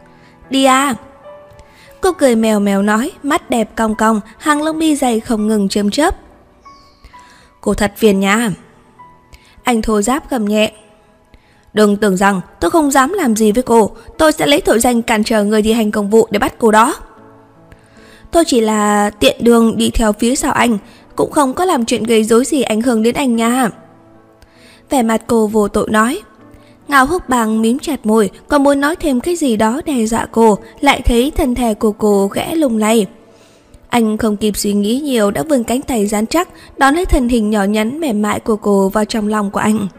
Đi à. Cô cười mèo mèo nói, mắt đẹp cong cong, hàng lông mi dày không ngừng chớm chớp. Cô thật phiền nha. Anh thô giáp gầm nhẹ. Đừng tưởng rằng tôi không dám làm gì với cô. Tôi sẽ lấy tội danh cản trở người thi hành công vụ để bắt cô đó. Tôi chỉ là tiện đường đi theo phía sau anh, cũng không có làm chuyện gây rối gì ảnh hưởng đến anh nha. Vẻ mặt cô vô tội nói. Ngao Húc Bang mím chặt môi, còn muốn nói thêm cái gì đó đe dọa cô, lại thấy thân thể của cô khẽ lung lay. Anh không kịp suy nghĩ nhiều đã vươn cánh tay rắn chắc, đón lấy thân hình nhỏ nhắn mềm mại của cô vào trong lòng của anh.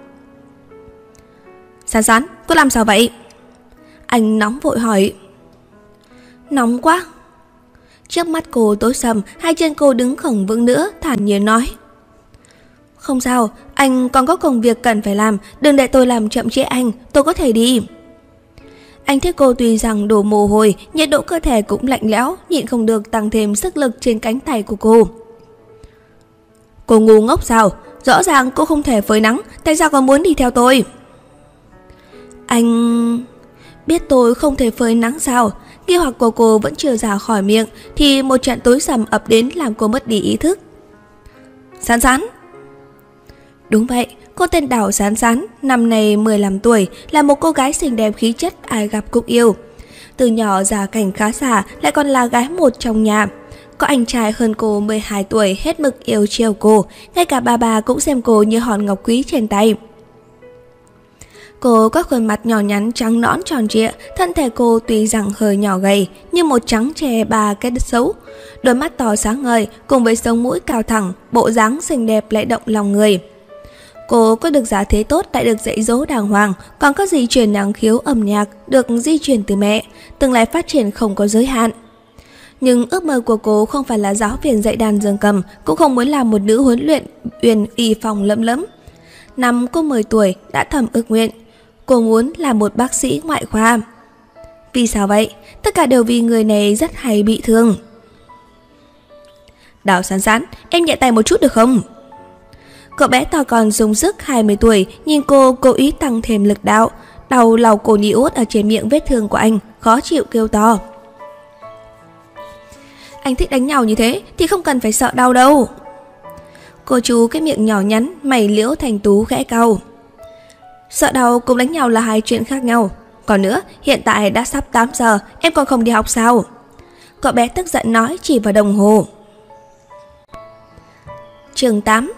Sán Sán, cô làm sao vậy? Anh nóng vội hỏi. Nóng quá. Trước mắt cô tối sầm, hai chân cô đứng không vững nữa, thản nhiên nói. Không sao, anh còn có công việc cần phải làm, đừng để tôi làm chậm trễ anh, tôi có thể đi. Anh thấy cô tuy rằng đổ mồ hôi, nhiệt độ cơ thể cũng lạnh lẽo, nhịn không được tăng thêm sức lực trên cánh tay của cô. Cô ngu ngốc sao? Rõ ràng cô không thể phơi nắng, tại sao còn muốn đi theo tôi? Anh... biết tôi không thể phơi nắng sao? Nghi hoặc của cô vẫn chưa ra khỏi miệng thì một trận tối sầm ập đến làm cô mất đi ý thức. Sán Sán. Đúng vậy, cô tên Đào Sán Sán, năm nay mười lăm tuổi, là một cô gái xinh đẹp khí chất ai gặp cũng yêu. Từ nhỏ gia cảnh khá giả, lại còn là gái một trong nhà. Có anh trai hơn cô mười hai tuổi hết mực yêu chiều cô, ngay cả bà bà cũng xem cô như hòn ngọc quý trên tay. Cô có khuôn mặt nhỏ nhắn trắng nõn tròn trịa, thân thể cô tuy rằng hơi nhỏ gầy, như một trắng tre ba cái đất xấu. Đôi mắt to sáng ngời, cùng với sống mũi cao thẳng, bộ dáng xinh đẹp lại động lòng người. Cô có được giá thế tốt, lại được dạy dỗ đàng hoàng, còn có di truyền năng khiếu âm nhạc, được di truyền từ mẹ, tương lai phát triển không có giới hạn. Nhưng ước mơ của cô không phải là giáo viên dạy đàn dương cầm, cũng không muốn làm một nữ huấn luyện uyển y phong lẫm lẫm. Năm cô mười tuổi đã thầm ước nguyện, cô muốn là một bác sĩ ngoại khoa. Vì sao vậy? Tất cả đều vì người này rất hay bị thương. Đào Sán Sán, em nhẹ tay một chút được không? Cậu bé to còn dùng sức hai mươi tuổi, nhìn cô cố ý tăng thêm lực đạo, đau lau cổ nhĩ út ở trên miệng vết thương của anh, khó chịu kêu to. Anh thích đánh nhau như thế thì không cần phải sợ đau đâu. Cô chú cái miệng nhỏ nhắn, mày liễu thành tú khẽ cau. Sợ đau cùng đánh nhau là hai chuyện khác nhau. Còn nữa, hiện tại đã sắp tám giờ, em còn không đi học sao? Cậu bé tức giận nói, chỉ vào đồng hồ. Chương tám.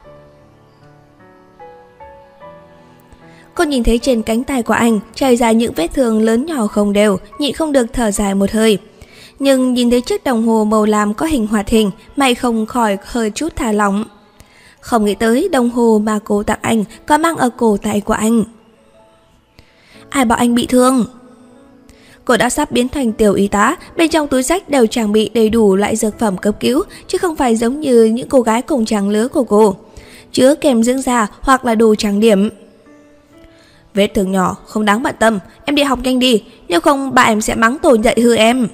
Cô nhìn thấy trên cánh tay của anh chảy ra những vết thương lớn nhỏ không đều, nhịn không được thở dài một hơi. Nhưng nhìn thấy chiếc đồng hồ màu lam có hình hoạt hình, mày không khỏi hơi chút thả lỏng. Không nghĩ tới đồng hồ mà cô tặng anh có mang ở cổ tay của anh. Ai bảo anh bị thương? Cô đã sắp biến thành tiểu y tá, bên trong túi sách đều trang bị đầy đủ loại dược phẩm cấp cứu, chứ không phải giống như những cô gái cùng trang lứa của cô, chứa kem dưỡng da hoặc là đồ trang điểm. Vết thương nhỏ không đáng bận tâm, em đi học nhanh đi, nếu không bà em sẽ mắng tôi dạy hư em.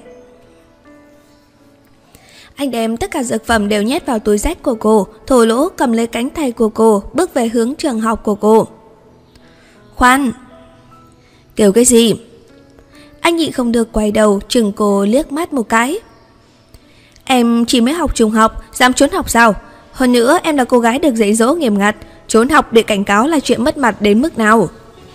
Anh đem tất cả dược phẩm đều nhét vào túi sách của cô, thổi lỗ cầm lấy cánh tay của cô, bước về hướng trường học của cô. Khoan! Kêu cái gì? Anh nhịn không được quay đầu, chừng cô liếc mắt một cái. Em chỉ mới học trung học, dám trốn học sao? Hơn nữa em là cô gái được dạy dỗ nghiêm ngặt, trốn học để cảnh cáo là chuyện mất mặt đến mức nào?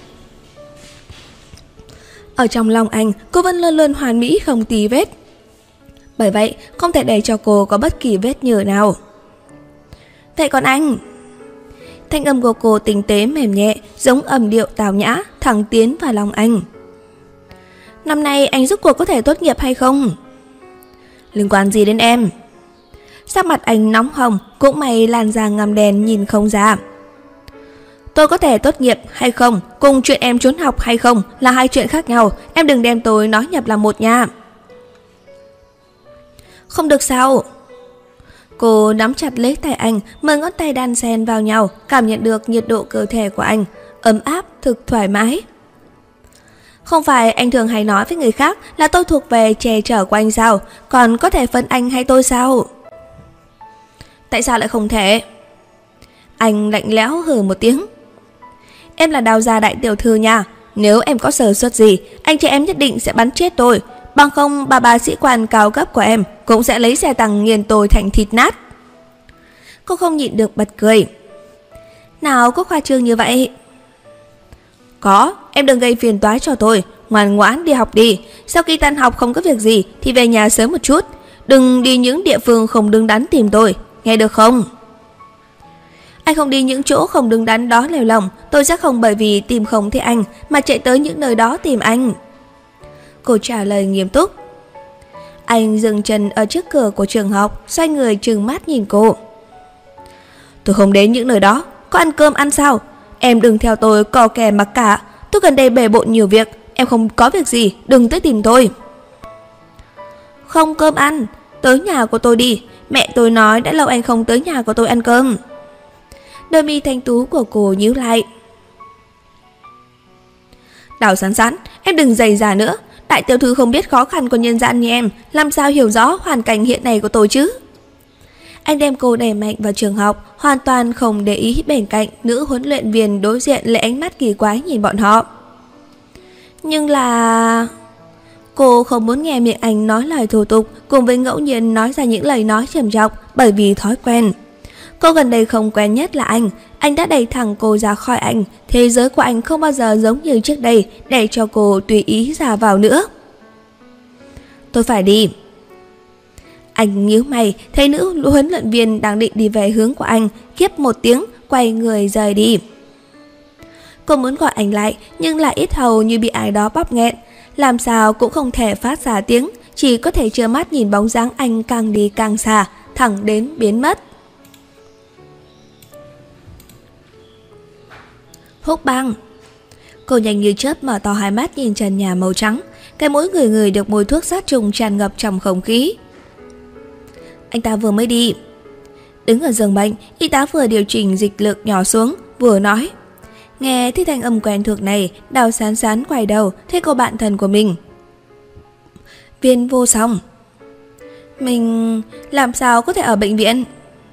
Ở trong lòng anh, cô vẫn luôn luôn hoàn mỹ không tì vết. Bởi vậy, không thể để cho cô có bất kỳ vết nhơ nào. Vậy còn anh? Thanh âm của cô tinh tế mềm nhẹ, giống âm điệu tào nhã, thẳng tiến vào lòng anh. Năm nay anh rốt cuộc có thể tốt nghiệp hay không? Liên quan gì đến em? Sắc mặt anh nóng hồng, cũng may làn da ngăm đen nhìn không ra. Tôi có thể tốt nghiệp hay không, cùng chuyện em trốn học hay không là hai chuyện khác nhau. Em đừng đem tôi nói nhập là một nha. Không được sao? Cô nắm chặt lấy tay anh, mười ngón tay đan xen vào nhau, cảm nhận được nhiệt độ cơ thể của anh, ấm áp, thực thoải mái. Không phải anh thường hay nói với người khác là tôi thuộc về che chở của anh sao? Còn có thể phân anh hay tôi sao? Tại sao lại không thể? Anh lạnh lẽo hừ một tiếng. Em là Đào gia đại tiểu thư nha. Nếu em có sơ suất gì, anh chị em nhất định sẽ bắn chết tôi. bằng không bà bà sĩ quan cao cấp của em cũng sẽ lấy xe tăng nghiền tôi thành thịt nát. Cô không nhịn được bật cười. Nào có khoa trương như vậy? Có, em đừng gây phiền toái cho tôi, ngoan ngoãn đi học đi. Sau khi tan học không có việc gì thì về nhà sớm một chút. Đừng đi những địa phương không đứng đắn tìm tôi, nghe được không? Anh không đi những chỗ không đứng đắn đó lèo lỏng, tôi sẽ không bởi vì tìm không thấy anh mà chạy tới những nơi đó tìm anh. Cô trả lời nghiêm túc. Anh dừng chân ở trước cửa của trường học, xoay người trừng mắt nhìn cô. Tôi không đến những nơi đó, có ăn cơm ăn sao? Em đừng theo tôi cò kè mặc cả, tôi gần đây bề bộn nhiều việc, em không có việc gì, đừng tới tìm tôi. Không cơm ăn, tới nhà của tôi đi, mẹ tôi nói đã lâu anh không tới nhà của tôi ăn cơm. Đôi mi thanh tú của cô nhíu lại. Đào Sán Sán, em đừng dày dà nữa, đại tiểu thư không biết khó khăn của nhân gian như em, làm sao hiểu rõ hoàn cảnh hiện nay của tôi chứ? Anh đem cô đẩy mạnh vào trường học, hoàn toàn không để ý bên cạnh nữ huấn luyện viên đối diện lấy ánh mắt kỳ quái nhìn bọn họ. Nhưng là... Cô không muốn nghe miệng anh nói lời thô tục cùng với ngẫu nhiên nói ra những lời nói trầm trọng bởi vì thói quen. Cô gần đây không quen nhất là anh, anh đã đẩy thẳng cô ra khỏi anh, thế giới của anh không bao giờ giống như trước đây để cho cô tùy ý ra vào nữa. Tôi phải đi. Anh nhíu mày, thấy nữ huấn luyện viên đang định đi về hướng của anh, khiếp một tiếng, quay người rời đi. Cô muốn gọi anh lại, nhưng lại ít hầu như bị ai đó bóp nghẹn, làm sao cũng không thể phát ra tiếng, chỉ có thể trơ mắt nhìn bóng dáng anh càng đi càng xa, thẳng đến biến mất. Húc Bang. Cô nhanh như chớp mở to hai mắt nhìn trần nhà màu trắng, cái mũi người người được mùi thuốc sát trùng tràn ngập trong không khí. Anh ta vừa mới đi. Đứng ở giường bệnh, y tá vừa điều chỉnh dịch lực nhỏ xuống, vừa nói. Nghe thấy thanh âm quen thuộc này, Đào Sán Sán quay đầu, thấy cô bạn thân của mình. Viên Vô Song. Mình làm sao có thể ở bệnh viện?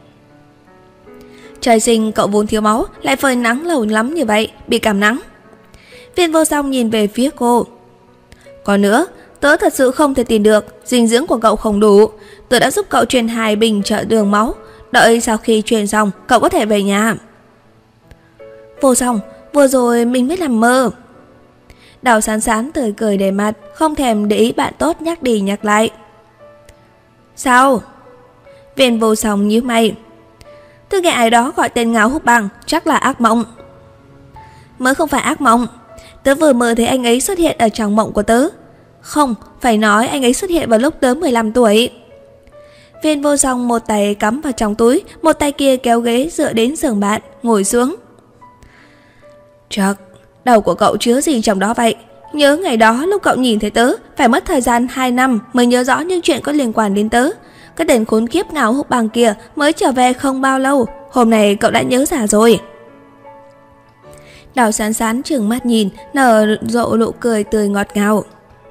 Trời sinh cậu vốn thiếu máu, lại phơi nắng lâu lắm như vậy, bị cảm nắng. Viên Vô Song nhìn về phía cô. Còn nữa, tớ thật sự không thể tin được, dinh dưỡng của cậu không đủ. Tớ đã giúp cậu truyền hai bình trợ đường máu, đợi sau khi truyền xong, cậu có thể về nhà. Vô Song, vừa rồi mình mới nằm mơ. Đào Sán Sán tươi cười đầy mặt, không thèm để ý bạn tốt nhắc đi nhắc lại. Sao? Viên Vô Song nhíu mày. Tôi nghe ai đó gọi tên Ngao Húc Bang, chắc là ác mộng. Mới không phải ác mộng, tớ vừa mơ thấy anh ấy xuất hiện ở trong mộng của tớ. Không, phải nói anh ấy xuất hiện vào lúc tớ mười lăm tuổi. Viên Vô Song một tay cắm vào trong túi, một tay kia kéo ghế dựa đến giường bạn, ngồi xuống. Chắc, đầu của cậu chứa gì trong đó vậy? Nhớ ngày đó lúc cậu nhìn thấy tớ, phải mất thời gian hai năm mới nhớ rõ những chuyện có liên quan đến tớ. Cái tên khốn kiếp Ngao Húc Bang kia mới trở về không bao lâu, hôm nay cậu đã nhớ ra rồi. Đào Sán Sán trừng mắt nhìn, nở rộ nụ cười tươi ngọt ngào.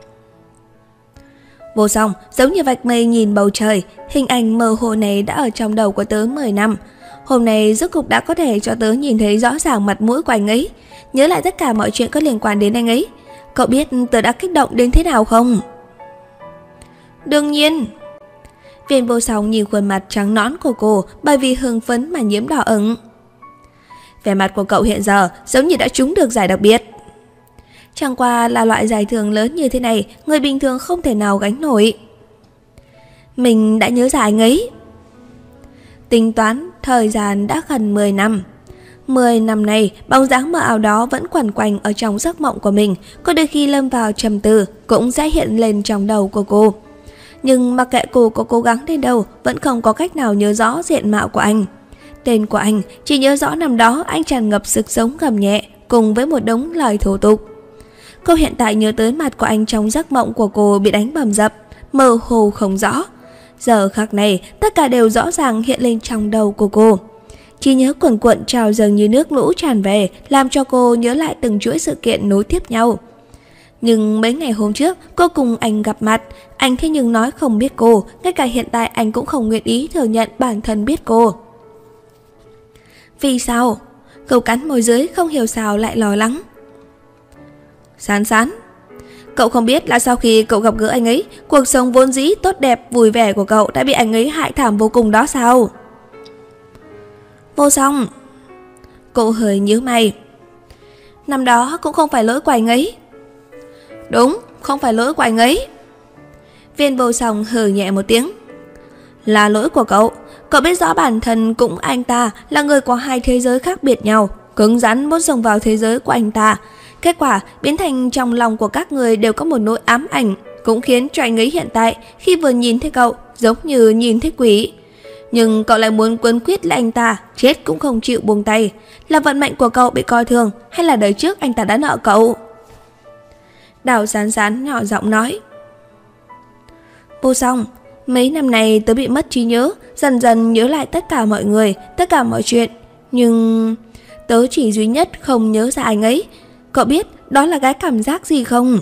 Vô Song giống như vạch mây nhìn bầu trời, hình ảnh mơ hồ này đã ở trong đầu của tớ mười năm. Hôm nay rốt cục đã có thể cho tớ nhìn thấy rõ ràng mặt mũi của anh ấy, nhớ lại tất cả mọi chuyện có liên quan đến anh ấy. Cậu biết tớ đã kích động đến thế nào không? Đương nhiên. Viên Vô Song nhìn khuôn mặt trắng nõn của cô bởi vì hưng phấn mà nhiễm đỏ ửng. Vẻ mặt của cậu hiện giờ giống như đã trúng được giải đặc biệt. Chẳng qua là loại giải thưởng lớn như thế này, người bình thường không thể nào gánh nổi. Mình đã nhớ ra anh ấy. Tính toán thời gian đã gần mười năm. mười năm này, bóng dáng mờ ảo đó vẫn quẩn quanh ở trong giấc mộng của mình, có đôi khi lâm vào trầm tư cũng sẽ hiện lên trong đầu của cô. Nhưng mặc kệ cô có cố gắng đến đâu, vẫn không có cách nào nhớ rõ diện mạo của anh. Tên của anh, chỉ nhớ rõ năm đó anh tràn ngập sức sống gầm nhẹ cùng với một đống lời thô tục. Cô hiện tại nhớ tới mặt của anh trong giấc mộng của cô bị đánh bầm dập, mơ hồ không rõ. Giờ khắc này, tất cả đều rõ ràng hiện lên trong đầu của cô. Chỉ nhớ quần quận trào dâng như nước lũ tràn về, làm cho cô nhớ lại từng chuỗi sự kiện nối tiếp nhau. Nhưng mấy ngày hôm trước, cô cùng anh gặp mặt, anh thế nhưng nói không biết cô, ngay cả hiện tại anh cũng không nguyện ý thừa nhận bản thân biết cô. Vì sao? Cô cắn môi dưới không hiểu sao lại lo lắng. Sán Sán. Cậu không biết là sau khi cậu gặp gỡ anh ấy, cuộc sống vốn dĩ tốt đẹp vui vẻ của cậu đã bị anh ấy hại thảm vô cùng đó sao? Vô Song. Cô hơi nhíu mày. Năm đó cũng không phải lỗi của anh ấy. Đúng, không phải lỗi của anh ấy. Viên Vô Song hừ nhẹ một tiếng. Là lỗi của cậu. Cậu biết rõ bản thân cũng anh ta là người của hai thế giới khác biệt nhau, cứng rắn muốn xông vào thế giới của anh ta. Kết quả biến thành trong lòng của các người đều có một nỗi ám ảnh, cũng khiến cho anh ấy hiện tại khi vừa nhìn thấy cậu giống như nhìn thấy quỷ. Nhưng cậu lại muốn quấn quýt lại anh ta, chết cũng không chịu buông tay. Là vận mệnh của cậu bị coi thường, hay là đời trước anh ta đã nợ cậu? Đào Sán Sán nhỏ giọng nói. Vô Song, mấy năm này tớ bị mất trí nhớ, dần dần nhớ lại tất cả mọi người, tất cả mọi chuyện. Nhưng tớ chỉ duy nhất không nhớ ra anh ấy. Cậu biết đó là cái cảm giác gì không?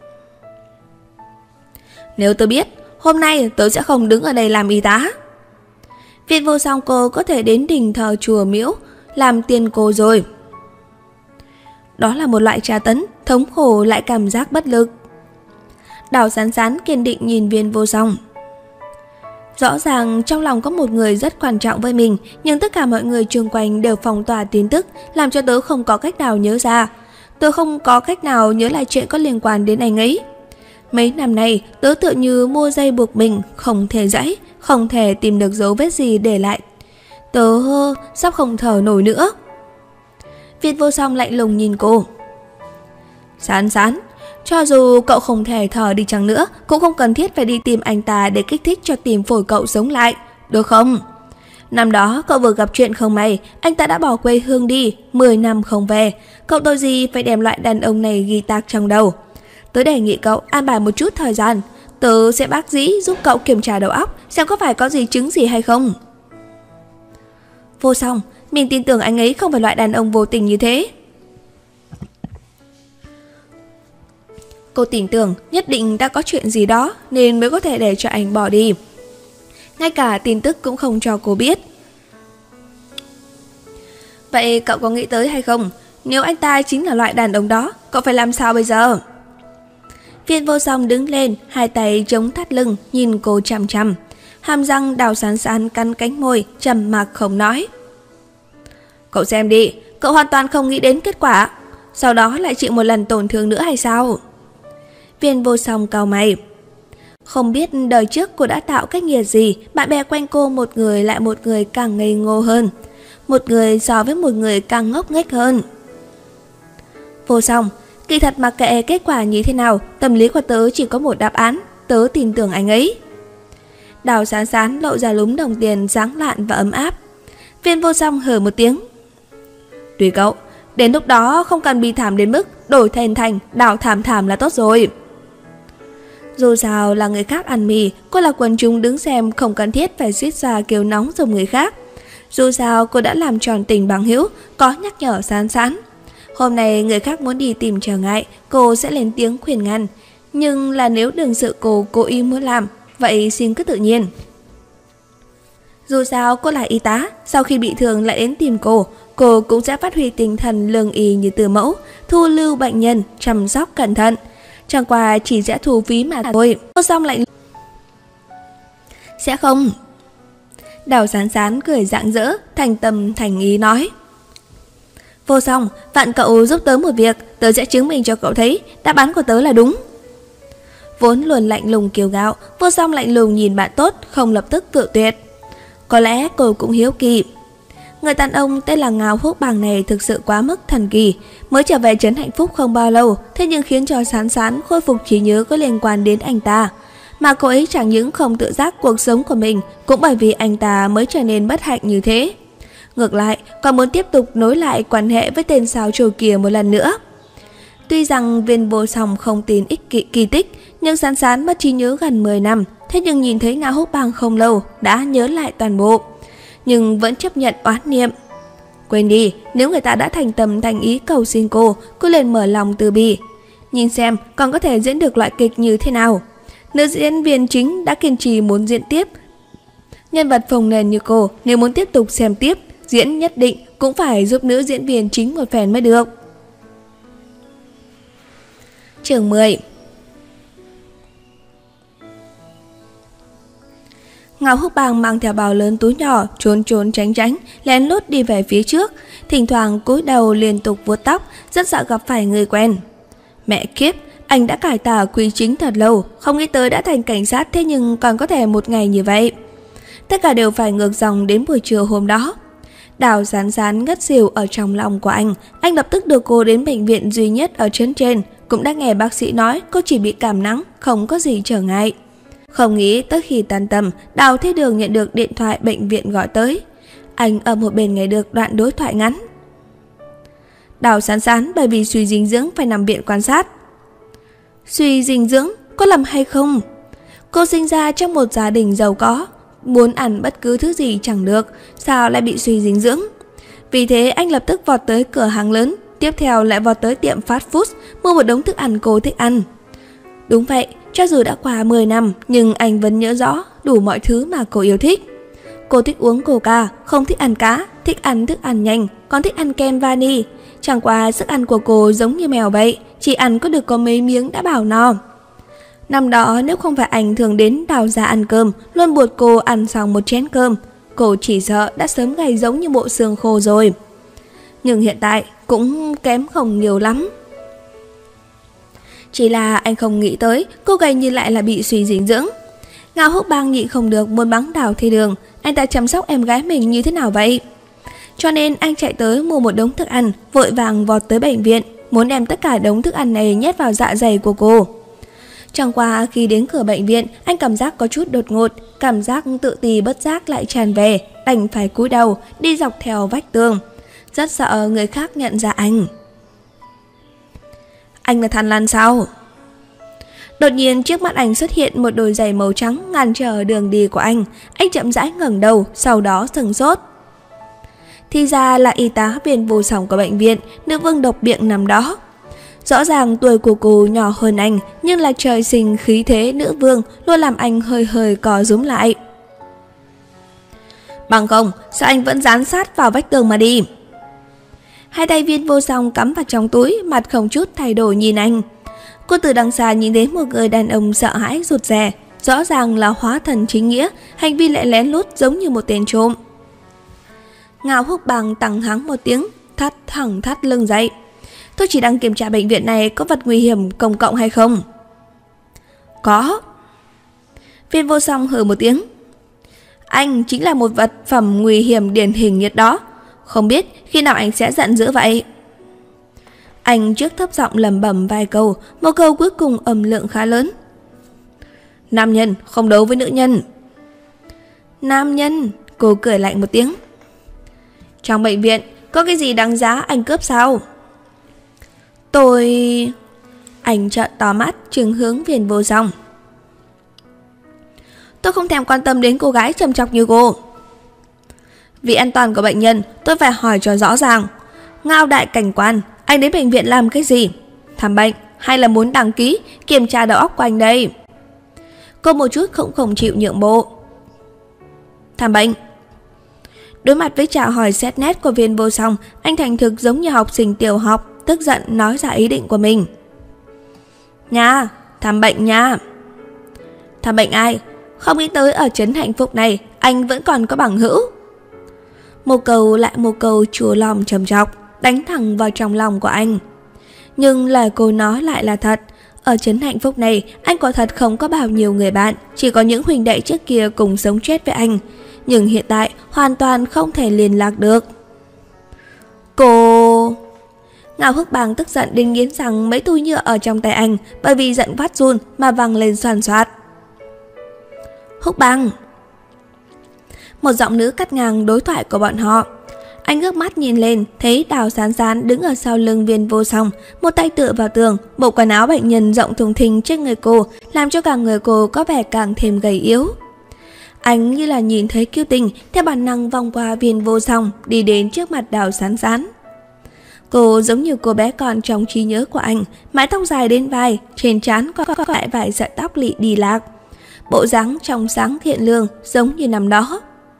Nếu tớ biết, hôm nay tớ sẽ không đứng ở đây làm y tá. Viên Vô Song cô có thể đến đình thờ chùa miễu làm tiên cô rồi. Đó là một loại tra tấn, thống khổ lại cảm giác bất lực. Đào Sán Sán kiên định nhìn Viên Vô Song. Rõ ràng trong lòng có một người rất quan trọng với mình, nhưng tất cả mọi người xung quanh đều phong tỏa tin tức, làm cho tớ không có cách nào nhớ ra. Tớ không có cách nào nhớ lại chuyện có liên quan đến anh ấy. Mấy năm nay tớ tựa như mua dây buộc mình, không thể giãy, không thể tìm được dấu vết gì để lại. Tớ sắp không thở nổi nữa. Viên Vô Song lạnh lùng nhìn cô. Sán Sán, cho dù cậu không thể thở đi chăng nữa, cũng không cần thiết phải đi tìm anh ta để kích thích cho tim phổi cậu sống lại, được không? Năm đó cậu vừa gặp chuyện không may, anh ta đã bỏ quê hương đi, mười năm không về. Cậu tội gì phải đem loại đàn ông này ghi tạc trong đầu. Tớ đề nghị cậu an bài một chút thời gian, tớ sẽ bác dĩ giúp cậu kiểm tra đầu óc, xem có phải có gì chứng gì hay không. Vô Song, mình tin tưởng anh ấy không phải loại đàn ông vô tình như thế. Cô tin tưởng nhất định đã có chuyện gì đó nên mới có thể để cho anh bỏ đi. Ngay cả tin tức cũng không cho cô biết. Vậy cậu có nghĩ tới hay không? Nếu anh ta chính là loại đàn ông đó, cậu phải làm sao bây giờ? Viên Vô Song đứng lên, hai tay chống thắt lưng, nhìn cô chằm chằm. Hàm răng Đào Sán Sán cắn cánh môi, trầm mặc không nói. Cậu xem đi, cậu hoàn toàn không nghĩ đến kết quả, sau đó lại chịu một lần tổn thương nữa hay sao? Viên Vô Song cau mày. Không biết đời trước cô đã tạo cách nghiệt gì, bạn bè quanh cô một người lại một người càng ngây ngô hơn, một người so với một người càng ngốc nghếch hơn. Vô Song, kỳ thật mặc kệ kết quả như thế nào, tâm lý của tớ chỉ có một đáp án, tớ tin tưởng anh ấy. Đào Sán Sán lộ ra lúm đồng tiền sáng lạn và ấm áp. Viên Vô Song hừ một tiếng. Tùy cậu, đến lúc đó không cần bi thảm đến mức đổi thành thành đào thảm thảm là tốt rồi. Dù sao là người khác ăn mì, cô là quần chúng đứng xem, không cần thiết phải suýt ra kêu nóng giống người khác. Dù sao cô đã làm tròn tình bằng hữu, có nhắc nhở Sán Sán. Hôm nay người khác muốn đi tìm trở ngại, cô sẽ lên tiếng khuyên ngăn. Nhưng là nếu đừng sự cô cố ý muốn làm, vậy xin cứ tự nhiên. Dù sao cô là y tá, sau khi bị thương lại đến tìm cô, cô cũng sẽ phát huy tinh thần lương y như từ mẫu, thu lưu bệnh nhân, chăm sóc cẩn thận. Chẳng qua chỉ sẽ thu phí mà thôi. Cô xong lại sẽ không. Đào Sán Sán cười rạng rỡ, thành tâm thành ý nói. Vô Song, vạn cậu giúp tớ một việc, tớ sẽ chứng minh cho cậu thấy đáp án của tớ là đúng. Vốn luôn lạnh lùng kiêu ngạo, Vô Song lạnh lùng nhìn bạn tốt, không lập tức cự tuyệt. Có lẽ cô cũng hiếu kỳ. Người đàn ông tên là Ngao Húc Bàng này thực sự quá mức thần kỳ. Mới trở về trấn Hạnh Phúc không bao lâu, thế nhưng khiến cho Sán Sán khôi phục trí nhớ có liên quan đến anh ta. Mà cô ấy chẳng những không tự giác cuộc sống của mình, cũng bởi vì anh ta mới trở nên bất hạnh như thế. Ngược lại, còn muốn tiếp tục nối lại quan hệ với tên sao trồi kia một lần nữa. Tuy rằng Viên Vô Song không tin ích kỳ, kỳ tích, nhưng Sán Sán mất trí nhớ gần mười năm, thế nhưng nhìn thấy Ngao Húc Bàng không lâu đã nhớ lại toàn bộ, nhưng vẫn chấp nhận oán niệm. Quên đi, nếu người ta đã thành tâm thành ý cầu xin cô, cô liền mở lòng từ bi. Nhìn xem còn có thể diễn được loại kịch như thế nào. Nữ diễn viên chính đã kiên trì muốn diễn tiếp. Nhân vật phồng nền như cô, nếu muốn tiếp tục xem tiếp, diễn nhất định cũng phải giúp nữ diễn viên chính một phen mới được. Chương mười. Ngao Húc Bang mang theo bao lớn túi nhỏ, trốn trốn tránh tránh, lén lút đi về phía trước, thỉnh thoảng cúi đầu liên tục vuốt tóc, rất sợ gặp phải người quen. Mẹ kiếp, anh đã cải tà quy chính thật lâu, không nghĩ tới đã thành cảnh sát, thế nhưng còn có thể một ngày như vậy. Tất cả đều phải ngược dòng đến buổi trưa hôm đó. Đào Sán Sán ngất xỉu ở trong lòng của anh. Anh lập tức đưa cô đến bệnh viện duy nhất ở trấn trên. Cũng đã nghe bác sĩ nói cô chỉ bị cảm nắng, không có gì trở ngại. Không nghĩ tới khi tan tầm, Đào Thế Đường nhận được điện thoại bệnh viện gọi tới. Anh ở một bên nghe được đoạn đối thoại ngắn. Đào Sán Sán bởi vì suy dinh dưỡng phải nằm viện quan sát. Suy dinh dưỡng, có lầm hay không? Cô sinh ra trong một gia đình giàu có, muốn ăn bất cứ thứ gì chẳng được, sao lại bị suy dinh dưỡng? Vì thế anh lập tức vọt tới cửa hàng lớn, tiếp theo lại vọt tới tiệm fast food, mua một đống thức ăn cô thích ăn. Đúng vậy, cho dù đã qua mười năm, nhưng anh vẫn nhớ rõ đủ mọi thứ mà cô yêu thích. Cô thích uống coca, không thích ăn cá, thích ăn thức ăn nhanh, còn thích ăn kem vani. Chẳng qua sức ăn của cô giống như mèo vậy, chỉ ăn có được có mấy miếng đã bảo no. Năm đó nếu không phải anh thường đến Đào gia ăn cơm, luôn buộc cô ăn xong một chén cơm, cô chỉ sợ đã sớm gầy giống như bộ xương khô rồi. Nhưng hiện tại cũng kém không nhiều lắm. Chỉ là anh không nghĩ tới cô gầy như lại là bị suy dinh dưỡng. Ngao Húc Bang nhịn không được muốn mắng Đào Thế Đường, anh ta chăm sóc em gái mình như thế nào vậy? Cho nên anh chạy tới mua một đống thức ăn, vội vàng vọt tới bệnh viện, muốn đem tất cả đống thức ăn này nhét vào dạ dày của cô. Chẳng qua khi đến cửa bệnh viện, anh cảm giác có chút đột ngột, cảm giác tự ti bất giác lại tràn về, đành phải cúi đầu đi dọc theo vách tường, rất sợ người khác nhận ra anh. Anh là Thằn Lằn sao? Đột nhiên trước mắt anh xuất hiện một đôi giày màu trắng ngăn trở đường đi của anh. Anh chậm rãi ngẩng đầu, sau đó sừng sốt. Thì ra là y tá viên vô song của bệnh viện, nữ vương độc miệng nằm đó. Rõ ràng tuổi của cô nhỏ hơn anh, nhưng là trời sinh khí thế nữ vương luôn làm anh hơi hơi co rúm lại. Bằng không, sao anh vẫn dán sát vào vách tường mà đi? Hai tay viên vô song cắm vào trong túi, mặt không chút thay đổi nhìn anh. Cô từ đằng xa nhìn đến một người đàn ông sợ hãi rụt rè, rõ ràng là hóa thần chính nghĩa, hành vi lại lén lút giống như một tên trộm. Ngao Húc Bang tăng hắng một tiếng, thắt thẳng thắt lưng dậy. Tôi chỉ đang kiểm tra bệnh viện này có vật nguy hiểm công cộng hay không. Có. Viên vô song hừ một tiếng. Anh chính là một vật phẩm nguy hiểm điển hình nhất đó. Không biết khi nào anh sẽ giận dữ vậy. Anh trước thấp giọng lẩm bẩm vài câu, một câu cuối cùng âm lượng khá lớn. Nam nhân không đấu với nữ nhân. Nam nhân, cô cười lạnh một tiếng. Trong bệnh viện có cái gì đáng giá anh cướp sao? Tôi... Anh trợn to mắt trừng hướng viên vô song. Tôi không thèm quan tâm đến cô gái trầm trọc như cô. Vì an toàn của bệnh nhân, tôi phải hỏi cho rõ ràng. Ngao đại cảnh quan, anh đến bệnh viện làm cái gì? Thăm bệnh hay là muốn đăng ký kiểm tra đầu óc của anh đây? Cô một chút cũng không chịu nhượng bộ. Thăm bệnh. Đối mặt với trả hỏi xét nét của viên vô song, anh thành thực giống như học sinh tiểu học, tức giận nói ra ý định của mình. Nha, thăm bệnh nha. Thăm bệnh ai? Không nghĩ tới ở trấn Hạnh Phúc này anh vẫn còn có bằng hữu. Một câu lại một câu chua lòng trầm trọc, đánh thẳng vào trong lòng của anh. Nhưng lời cô nói lại là thật. Ở trấn Hạnh Phúc này, anh quả thật không có bao nhiêu người bạn, chỉ có những huynh đệ trước kia cùng sống chết với anh. Nhưng hiện tại hoàn toàn không thể liên lạc được. Cô... Ngao Húc Bang tức giận đến nghiến răng, mấy túi nhựa ở trong tay anh bởi vì giận phát run mà văng lên xoàn xoạt. Húc Bang. Một giọng nữ cắt ngang đối thoại của bọn họ. Anh ngước mắt nhìn lên, thấy Đào Sán Sán đứng ở sau lưng viên vô song, một tay tựa vào tường, bộ quần áo bệnh nhân rộng thùng thình trên người cô, làm cho cả người cô có vẻ càng thêm gầy yếu. Anh như là nhìn thấy Kiêu Tình, theo bản năng vòng qua viên vô song, đi đến trước mặt Đào Sán Sán. Cô giống như cô bé con trong trí nhớ của anh, mái tóc dài đến vai, trên trán có có lại vài sợi tóc lị đi lạc. Bộ dáng trong sáng thiện lương giống như năm đó.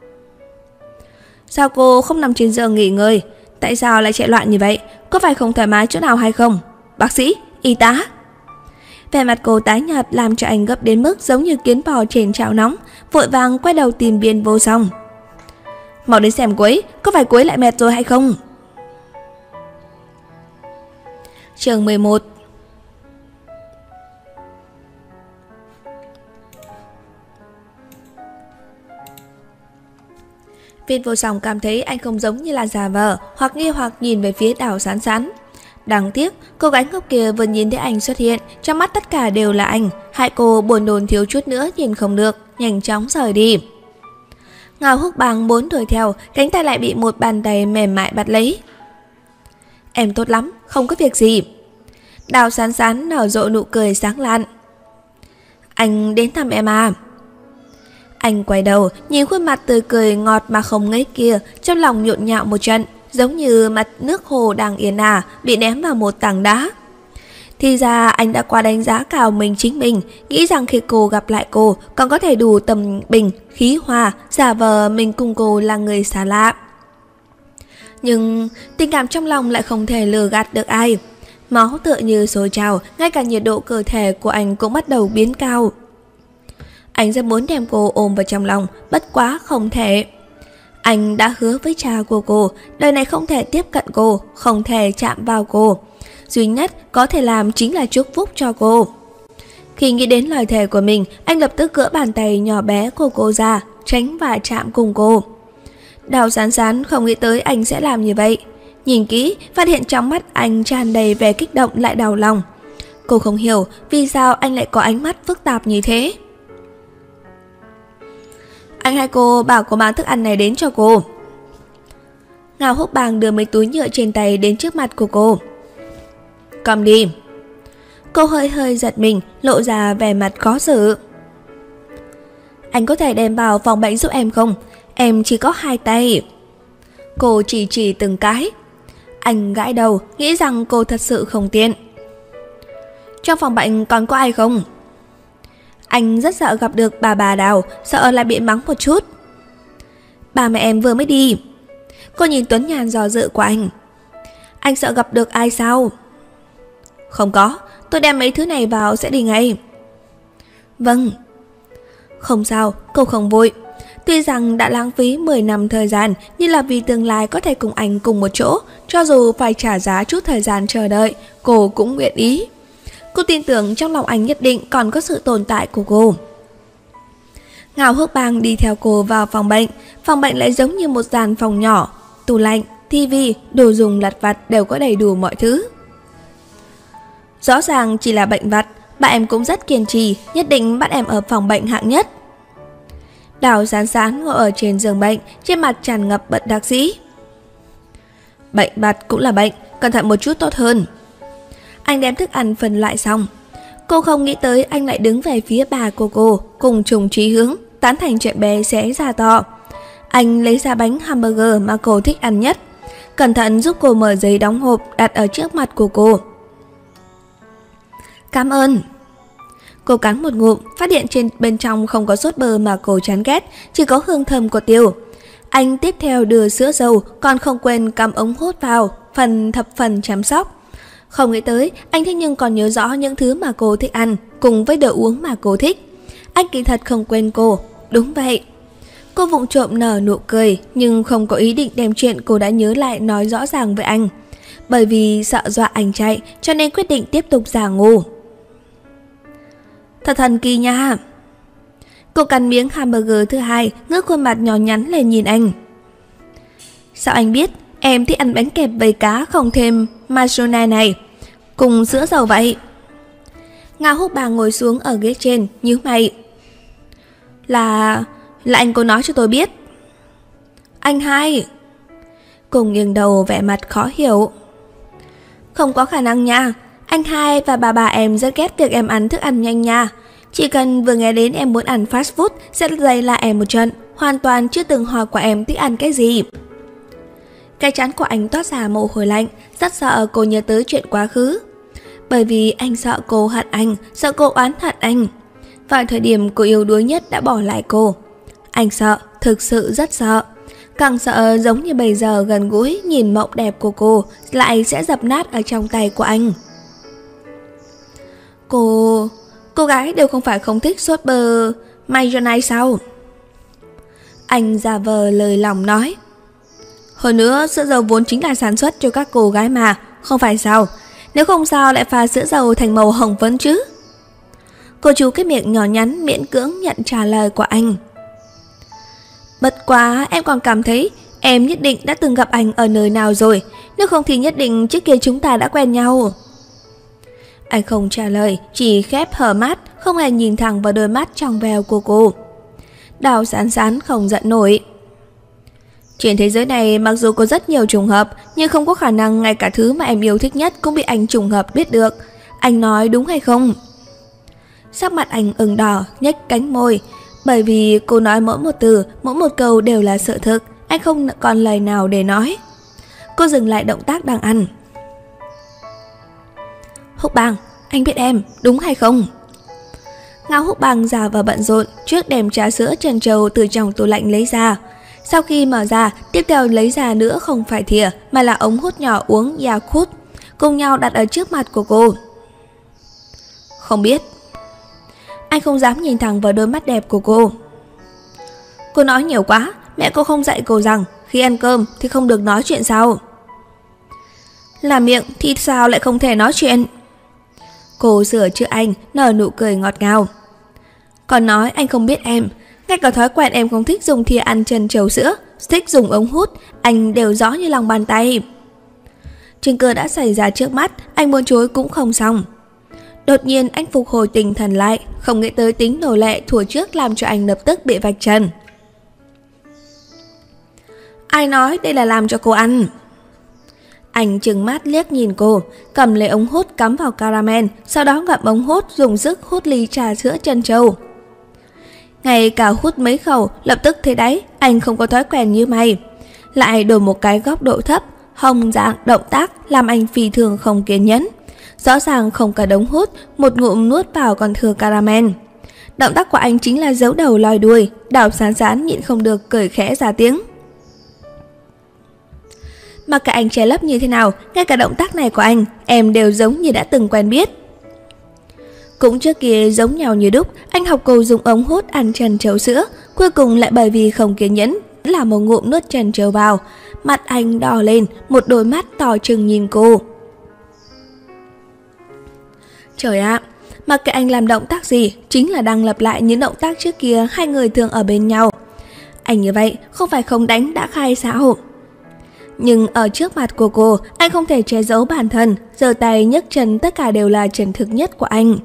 Sao cô không nằm trên giường nghỉ ngơi? Tại sao lại chạy loạn như vậy? Có phải không thoải mái chỗ nào hay không? Bác sĩ, y tá. Vẻ mặt cô tái nhợt làm cho anh gấp đến mức giống như kiến bò trên chảo nóng, vội vàng quay đầu tìm Viên Vô Song. Mau đến xem cô ấy, có phải cô ấy lại mệt rồi hay không? Chương mười một. Viên Vô Song cảm thấy anh không giống như là giả vờ, hoặc nghi hoặc nhìn về phía Đào Sán Sán. Đáng tiếc, cô gái ngốc kia vừa nhìn thấy anh xuất hiện, trong mắt tất cả đều là anh, hại cô buồn nôn thiếu chút nữa nhìn không được, nhanh chóng rời đi. Ngao Húc Bang muốn đuổi theo, cánh tay lại bị một bàn tay mềm mại bắt lấy. Em tốt lắm, không có việc gì. Đào Sán Sán nở rộ nụ cười sáng lạn. Anh đến thăm em à? Anh quay đầu, nhìn khuôn mặt tươi cười ngọt mà không ngấy kia, trong lòng nhộn nhạo một trận, giống như mặt nước hồ đang yên ả, bị ném vào một tảng đá. Thì ra anh đã quá đánh giá cao mình chính mình, nghĩ rằng khi cô gặp lại cô, còn có thể đủ tầm bình, khí hòa, giả vờ mình cùng cô là người xa lạ. Nhưng tình cảm trong lòng lại không thể lừa gạt được ai. Máu tựa như sôi trào, ngay cả nhiệt độ cơ thể của anh cũng bắt đầu biến cao. Anh rất muốn đem cô ôm vào trong lòng, bất quá không thể. Anh đã hứa với cha của cô, đời này không thể tiếp cận cô, không thể chạm vào cô. Duy nhất có thể làm chính là chúc phúc cho cô. Khi nghĩ đến lời thề của mình, anh lập tức gỡ bàn tay nhỏ bé của cô ra, tránh và chạm cùng cô. Đào Sán Sán không nghĩ tới anh sẽ làm như vậy. Nhìn kỹ, phát hiện trong mắt anh tràn đầy vẻ kích động lại đau lòng. Cô không hiểu vì sao anh lại có ánh mắt phức tạp như thế. Anh hai cô bảo cô mang thức ăn này đến cho cô. Ngao Húc Bang đưa mấy túi nhựa trên tay đến trước mặt của cô. Cầm đi. Cô hơi hơi giật mình, lộ ra vẻ mặt khó xử. Anh có thể đem vào phòng bệnh giúp em không? Em chỉ có hai tay. Cô chỉ chỉ từng cái. Anh gãi đầu, nghĩ rằng cô thật sự không tiện. Trong phòng bệnh còn có ai không? Anh rất sợ gặp được bà bà Đào, sợ lại bị mắng một chút. Ba mẹ em vừa mới đi. Cô nhìn Tuấn Nhàn dò dự của anh. Anh sợ gặp được ai sao? Không có, tôi đem mấy thứ này vào sẽ đi ngay. Vâng. Không sao, cô không vội. Tuy rằng đã lãng phí mười năm thời gian, nhưng là vì tương lai có thể cùng anh cùng một chỗ, cho dù phải trả giá chút thời gian chờ đợi, cô cũng nguyện ý. Cô tin tưởng trong lòng anh nhất định còn có sự tồn tại của cô. Ngao Húc Bang đi theo cô vào phòng bệnh. Phòng bệnh lại giống như một dàn phòng nhỏ, tủ lạnh, tivi, đồ dùng lặt vặt đều có đầy đủ mọi thứ. Rõ ràng chỉ là bệnh vặt, bà em cũng rất kiên trì, nhất định bắt em ở phòng bệnh hạng nhất. Đào Sán Sán ngồi ở trên giường bệnh, trên mặt tràn ngập bất đắc dĩ. Bệnh vặt cũng là bệnh, cẩn thận một chút tốt hơn. Anh đem thức ăn phân loại xong. Cô không nghĩ tới anh lại đứng về phía bà của cô, cùng trùng chí hướng, tán thành chuyện bé sẽ ra to. Anh lấy ra bánh hamburger mà cô thích ăn nhất, cẩn thận giúp cô mở giấy đóng hộp đặt ở trước mặt của cô. Cảm ơn. Cô cắn một ngụm, phát hiện trên bên trong không có sốt bơ mà cô chán ghét, chỉ có hương thơm của tiêu. Anh tiếp theo đưa sữa dâu, còn không quên cắm ống hút vào, phần thập phần chăm sóc. Không nghĩ tới, anh thế nhưng còn nhớ rõ những thứ mà cô thích ăn, cùng với đồ uống mà cô thích. Anh kỳ thật không quên cô, đúng vậy. Cô vụng trộm nở nụ cười, nhưng không có ý định đem chuyện cô đã nhớ lại nói rõ ràng với anh. Bởi vì sợ dọa anh chạy, cho nên quyết định tiếp tục giả ngu. Thật thần kỳ nha. Cô cắn miếng hamburger thứ hai, ngước khuôn mặt nhỏ nhắn lên nhìn anh. Sao anh biết em thích ăn bánh kẹp với cá không thêm mayonnaise này, cùng sữa dầu vậy? Ngao Húc Bang ngồi xuống ở ghế trên, nhíu mày. Là... là anh cô nói cho tôi biết. Anh hai. Cô nghiêng đầu vẻ mặt khó hiểu. Không có khả năng nha. Anh hai và bà bà em rất ghét việc em ăn thức ăn nhanh nha. Chỉ cần vừa nghe đến em muốn ăn fast food sẽ dày lại em một trận, hoàn toàn chưa từng hỏi qua em thích ăn cái gì. Cái trán của anh toát ra mồ hôi lạnh, rất sợ cô nhớ tới chuyện quá khứ. Bởi vì anh sợ cô hận anh, sợ cô oán hận anh. Vào thời điểm cô yêu đuối nhất đã bỏ lại cô. Anh sợ, thực sự rất sợ. Càng sợ giống như bây giờ gần gũi nhìn mộng đẹp của cô lại sẽ dập nát ở trong tay của anh. Cô... cô gái đều không phải không thích sốt bơ mayonnaise sao? Anh giả vờ lời lòng nói. Hơn nữa sữa dầu vốn chính là sản xuất cho các cô gái mà, không phải sao? Nếu không sao lại pha sữa dầu thành màu hồng phấn chứ? Cô chú cái miệng nhỏ nhắn miễn cưỡng nhận trả lời của anh. Bất quá em còn cảm thấy em nhất định đã từng gặp anh ở nơi nào rồi, nếu không thì nhất định trước kia chúng ta đã quen nhau. Anh không trả lời, chỉ khép hờ mắt, không hề nhìn thẳng vào đôi mắt trong veo của cô. Đào Sán Sán không giận nổi. Trên thế giới này mặc dù có rất nhiều trùng hợp, nhưng không có khả năng ngay cả thứ mà em yêu thích nhất cũng bị anh trùng hợp biết được. Anh nói đúng hay không? Sắc mặt anh ửng đỏ, nhếch cánh môi. Bởi vì cô nói mỗi một từ, mỗi một câu đều là sự thực, anh không còn lời nào để nói. Cô dừng lại động tác đang ăn. Húc Bang, anh biết em, đúng hay không? Ngao Húc Bang giả vờ bận rộn, trước đem trà sữa trân châu từ trong tủ lạnh lấy ra. Sau khi mở ra, tiếp theo lấy ra nữa không phải thìa, mà là ống hút nhỏ uống Yakult, cùng nhau đặt ở trước mặt của cô. Không biết. Anh không dám nhìn thẳng vào đôi mắt đẹp của cô. Cô nói nhiều quá, mẹ cô không dạy cô rằng khi ăn cơm thì không được nói chuyện sao? Là miệng thì sao lại không thể nói chuyện? Cô sửa chữa anh, nở nụ cười ngọt ngào. Còn nói anh không biết em, ngay cả thói quen em không thích dùng thìa ăn trân châu sữa, thích dùng ống hút, anh đều rõ như lòng bàn tay. Chuyện cơ đã xảy ra trước mắt, anh muốn chối cũng không xong. Đột nhiên anh phục hồi tinh thần lại, không nghĩ tới tính nổi lệ thủa trước làm cho anh lập tức bị vạch trần. Ai nói đây là làm cho cô ăn? Anh trừng mắt liếc nhìn cô, cầm lấy ống hút cắm vào caramel, sau đó ngậm ống hút dùng sức hút ly trà sữa trân châu. Ngay cả hút mấy khẩu, lập tức thấy đấy, anh không có thói quen như mày. Lại đổi một cái góc độ thấp, hồng dạng động tác làm anh phi thường không kiên nhẫn. Rõ ràng không cả đống hút, một ngụm nuốt vào còn thừa caramel. Động tác của anh chính là giấu đầu lòi đuôi. Đào Sán Sán nhịn không được cười khẽ ra tiếng. Mặc cả anh che lấp như thế nào, ngay cả động tác này của anh em đều giống như đã từng quen biết. Cũng trước kia giống nhau như đúc, anh học cô dùng ống hút ăn trân châu sữa, cuối cùng lại bởi vì không kiên nhẫn là một ngụm nuốt trân châu vào. Mặt anh đỏ lên, một đôi mắt to trừng nhìn cô. Trời ạ, mặc kệ anh làm động tác gì, chính là đang lặp lại những động tác trước kia hai người thường ở bên nhau. Anh như vậy không phải không đánh đã khai sao? Nhưng ở trước mặt của cô, anh không thể che giấu bản thân, giơ tay nhấc chân tất cả đều là chân thực nhất của anh.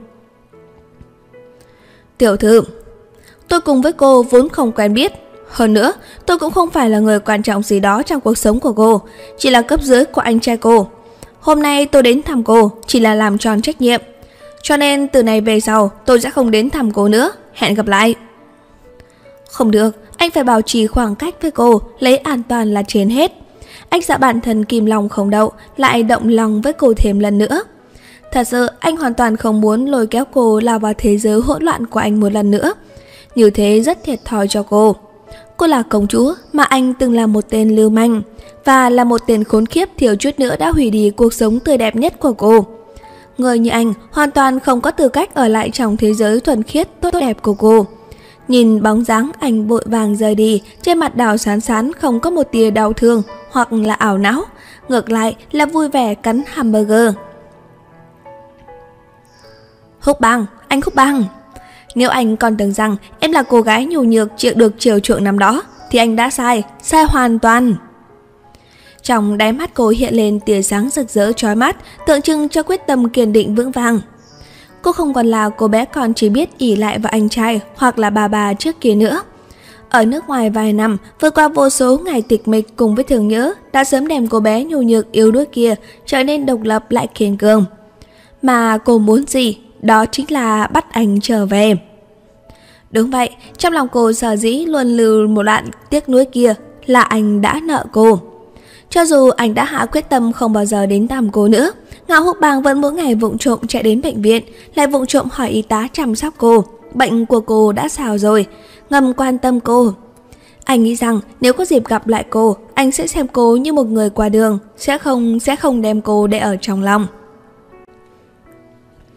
Tiểu thư, tôi cùng với cô vốn không quen biết. Hơn nữa, tôi cũng không phải là người quan trọng gì đó trong cuộc sống của cô, chỉ là cấp dưới của anh trai cô. Hôm nay tôi đến thăm cô chỉ là làm tròn trách nhiệm, cho nên từ này về sau tôi sẽ không đến thăm cô nữa. Hẹn gặp lại. Không được, anh phải bảo trì khoảng cách với cô, lấy an toàn là trên hết. Anh sợ bản thân kìm lòng không đậu, lại động lòng với cô thêm lần nữa. Thật sự anh hoàn toàn không muốn lôi kéo cô lao vào thế giới hỗn loạn của anh một lần nữa. Như thế rất thiệt thòi cho cô. Cô là công chúa mà anh từng là một tên lưu manh, và là một tên khốn khiếp thiếu chút nữa đã hủy đi cuộc sống tươi đẹp nhất của cô. Người như anh hoàn toàn không có tư cách ở lại trong thế giới thuần khiết tốt đẹp của cô. Nhìn bóng dáng anh vội vàng rời đi, trên mặt Đào Sán Sán không có một tia đau thương hoặc là ảo não, ngược lại là vui vẻ cắn hamburger. Húc Bang, anh Húc Bang, nếu anh còn tưởng rằng em là cô gái nhu nhược chịu được chiều chuộng năm đó thì anh đã sai, sai hoàn toàn. Trong đáy mắt cô hiện lên tia sáng rực rỡ chói mắt, tượng trưng cho quyết tâm kiên định vững vàng. Cô không còn là cô bé con chỉ biết ỷ lại vào anh trai hoặc là bà bà trước kia nữa. Ở nước ngoài vài năm, vượt qua vô số ngày tịch mịch cùng với thương nhớ, đã sớm đem cô bé nhu nhược yếu đuối kia trở nên độc lập lại kiên cường. Mà cô muốn gì? Đó chính là bắt anh trở về. Đúng vậy, trong lòng cô sở dĩ luôn lưu một đoạn tiếc nuối kia là anh đã nợ cô. Cho dù anh đã hạ quyết tâm không bao giờ đến thăm cô nữa, Ngao Húc Bang vẫn mỗi ngày vụng trộm chạy đến bệnh viện, lại vụng trộm hỏi y tá chăm sóc cô. Bệnh của cô đã sao rồi, ngầm quan tâm cô. Anh nghĩ rằng nếu có dịp gặp lại cô, anh sẽ xem cô như một người qua đường, sẽ không sẽ không đem cô để ở trong lòng.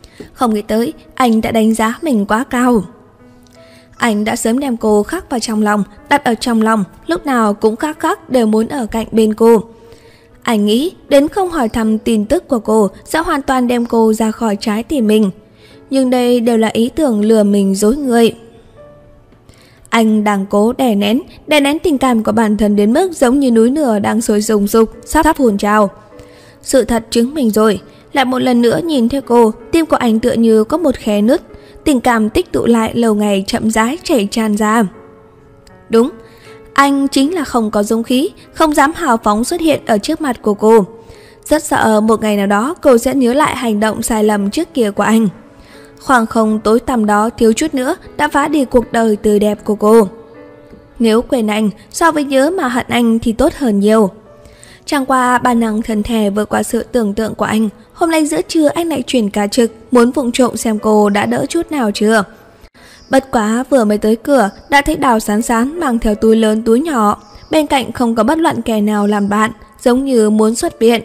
không nghĩ tới anh đã đánh giá mình quá cao. Anh đã sớm đem cô khắc vào trong lòng, đặt ở trong lòng, lúc nào cũng khắc khắc đều muốn ở cạnh bên cô. Anh nghĩ đến không hỏi thăm tin tức của cô sẽ hoàn toàn đem cô ra khỏi trái tim mình. Nhưng đây đều là ý tưởng lừa mình dối người. Anh đang cố đè nén, đè nén tình cảm của bản thân đến mức giống như núi lửa đang sôi sùng sục, sắp sắp phun trào. Sự thật chứng minh rồi, lại một lần nữa nhìn theo cô, tim của anh tựa như có một khe nứt, tình cảm tích tụ lại lâu ngày chậm rãi chảy tràn ra. Đúng, anh chính là không có dũng khí, không dám hào phóng xuất hiện ở trước mặt của cô. Rất sợ một ngày nào đó cô sẽ nhớ lại hành động sai lầm trước kia của anh. Khoảng không tối tăm đó thiếu chút nữa đã phá đi cuộc đời tươi đẹp của cô. Nếu quên anh, so với nhớ mà hận anh thì tốt hơn nhiều. Chẳng qua bản năng thân thể vượt qua sự tưởng tượng của anh. Hôm nay giữa trưa anh lại chuyển ca trực, muốn vụng trộm xem cô đã đỡ chút nào chưa. Bất quá vừa mới tới cửa đã thấy Đào Sán Sán mang theo túi lớn túi nhỏ, bên cạnh không có bất luận kẻ nào làm bạn, giống như muốn xuất viện.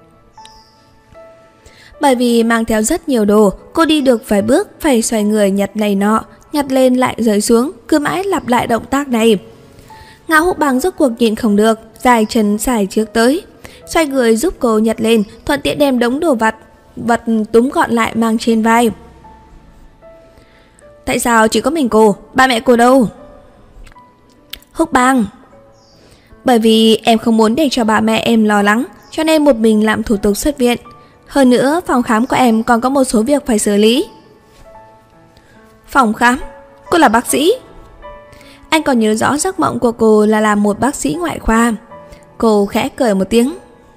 Bởi vì mang theo rất nhiều đồ, cô đi được vài bước phải xoay người nhặt này nọ, nhặt lên lại rơi xuống, cứ mãi lặp lại động tác này. Ngạo Húc Bang rốt cuộc nhịn không được, dài chân xài trước tới, xoay người giúp cô nhặt lên, thuận tiện đem đống đồ vặt vật túm gọn lại mang trên vai. Tại sao chỉ có mình cô, ba mẹ cô đâu? Húc Bang, bởi vì em không muốn để cho ba mẹ em lo lắng, cho nên một mình làm thủ tục xuất viện. Hơn nữa phòng khám của em còn có một số việc phải xử lý. Phòng khám? Cô là bác sĩ? Anh còn nhớ rõ giấc mộng của cô là làm một bác sĩ ngoại khoa. Cô khẽ cười một tiếng.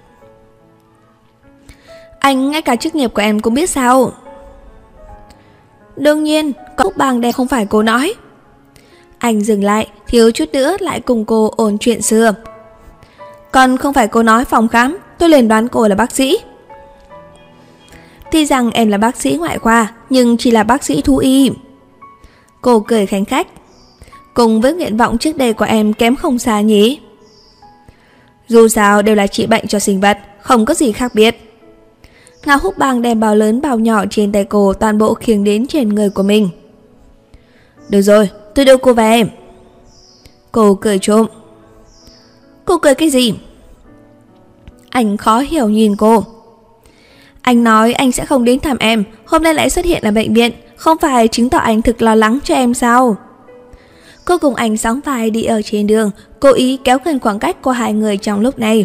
Anh ngay cả chức nghiệp của em cũng biết sao? Đương nhiên, có Húc Bang đây không phải cô nói. Anh dừng lại, thiếu chút nữa lại cùng cô ôn chuyện xưa. Còn không phải cô nói phòng khám, tôi liền đoán cô là bác sĩ. Tuy rằng em là bác sĩ ngoại khoa, nhưng chỉ là bác sĩ thú y. Cô cười khánh khách. Cùng với nguyện vọng trước đây của em kém không xa nhỉ? Dù sao đều là trị bệnh cho sinh vật, không có gì khác biệt. Ngạo Húc Bang đem bao lớn bao nhỏ trên tay cô toàn bộ khiêng đến trên người của mình. Được rồi, tôi đưa cô về. Cô cười trộm. Cô cười cái gì? Anh khó hiểu nhìn cô. Anh nói anh sẽ không đến thăm em, hôm nay lại xuất hiện ở bệnh viện, không phải chứng tỏ anh thực lo lắng cho em sao? Cô cùng anh sóng vai đi ở trên đường, cố ý kéo gần khoảng cách của hai người trong lúc này.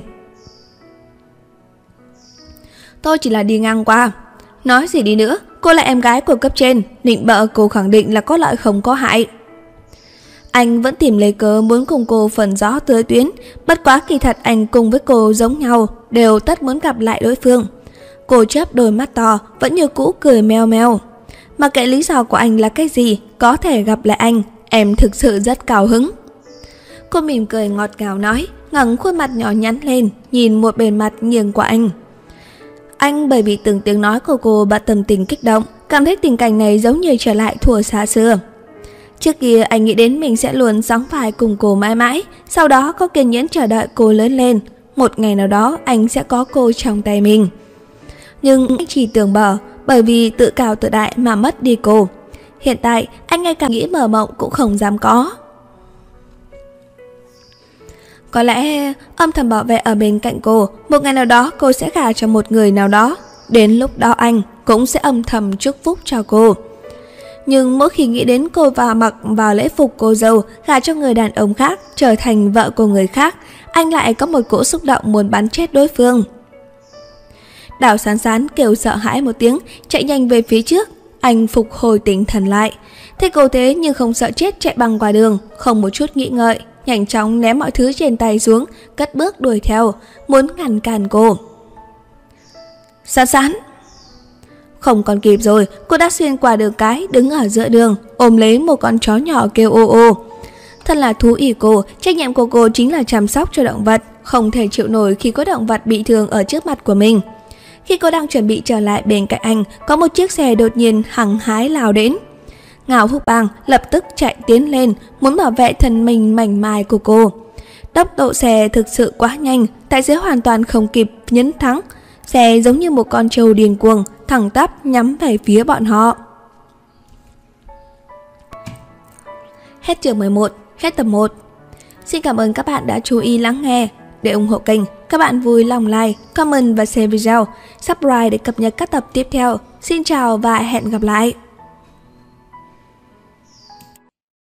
Tôi chỉ là đi ngang qua. Nói gì đi nữa, cô là em gái của cấp trên, định bợ cô khẳng định là có lợi không có hại. Anh vẫn tìm lấy cớ muốn cùng cô phần gió tưới tuyến, bất quá kỳ thật anh cùng với cô giống nhau, đều tất muốn gặp lại đối phương. Cô chớp đôi mắt to, vẫn như cũ cười meo meo. Mặc kệ lý do của anh là cái gì, có thể gặp lại anh, em thực sự rất cao hứng. Cô mỉm cười ngọt ngào nói, ngẩng khuôn mặt nhỏ nhắn lên, nhìn một bề mặt nghiêng của anh. Anh bởi vì từng tiếng nói của cô mà tâm tình kích động, cảm thấy tình cảnh này giống như trở lại thuở xa xưa. Trước kia anh nghĩ đến mình sẽ luôn sóng vai cùng cô mãi mãi, sau đó có kiên nhẫn chờ đợi cô lớn lên. Một ngày nào đó anh sẽ có cô trong tay mình. Nhưng anh chỉ tưởng bờ, bởi vì tự cao tự đại mà mất đi cô. Hiện tại anh ngay cả nghĩ mở mộng cũng không dám có. Có lẽ âm thầm bảo vệ ở bên cạnh cô, một ngày nào đó cô sẽ gả cho một người nào đó. Đến lúc đó anh cũng sẽ âm thầm chúc phúc cho cô. Nhưng mỗi khi nghĩ đến cô và mặc vào lễ phục cô dâu, gả cho người đàn ông khác, trở thành vợ của người khác, anh lại có một cỗ xúc động muốn bắn chết đối phương. Đào Sán Sán kêu sợ hãi một tiếng, chạy nhanh về phía trước. Anh phục hồi tinh thần lại, thấy cô thế nhưng không sợ chết chạy băng qua đường, không một chút nghĩ ngợi, nhanh chóng ném mọi thứ trên tay xuống, cất bước đuổi theo, muốn ngăn cản cô. Sán Sán! Không còn kịp rồi, cô đã xuyên qua đường cái, đứng ở giữa đường, ôm lấy một con chó nhỏ kêu ô ô. Thân là thú y cô, trách nhiệm của cô chính là chăm sóc cho động vật, không thể chịu nổi khi có động vật bị thương ở trước mặt của mình. Khi cô đang chuẩn bị trở lại bên cạnh anh, có một chiếc xe đột nhiên hăng hái lao đến. Ngạo Húc Bang lập tức chạy tiến lên, muốn bảo vệ thân mình mảnh mai của cô. Tốc độ xe thực sự quá nhanh, tài xế hoàn toàn không kịp nhấn thắng, sẽ giống như một con trâu điên cuồng, thẳng tắp nhắm về phía bọn họ. Hết chương mười một, hết tập một. Xin cảm ơn các bạn đã chú ý lắng nghe. Để ủng hộ kênh, các bạn vui lòng like, comment và share video, subscribe để cập nhật các tập tiếp theo. Xin chào và hẹn gặp lại!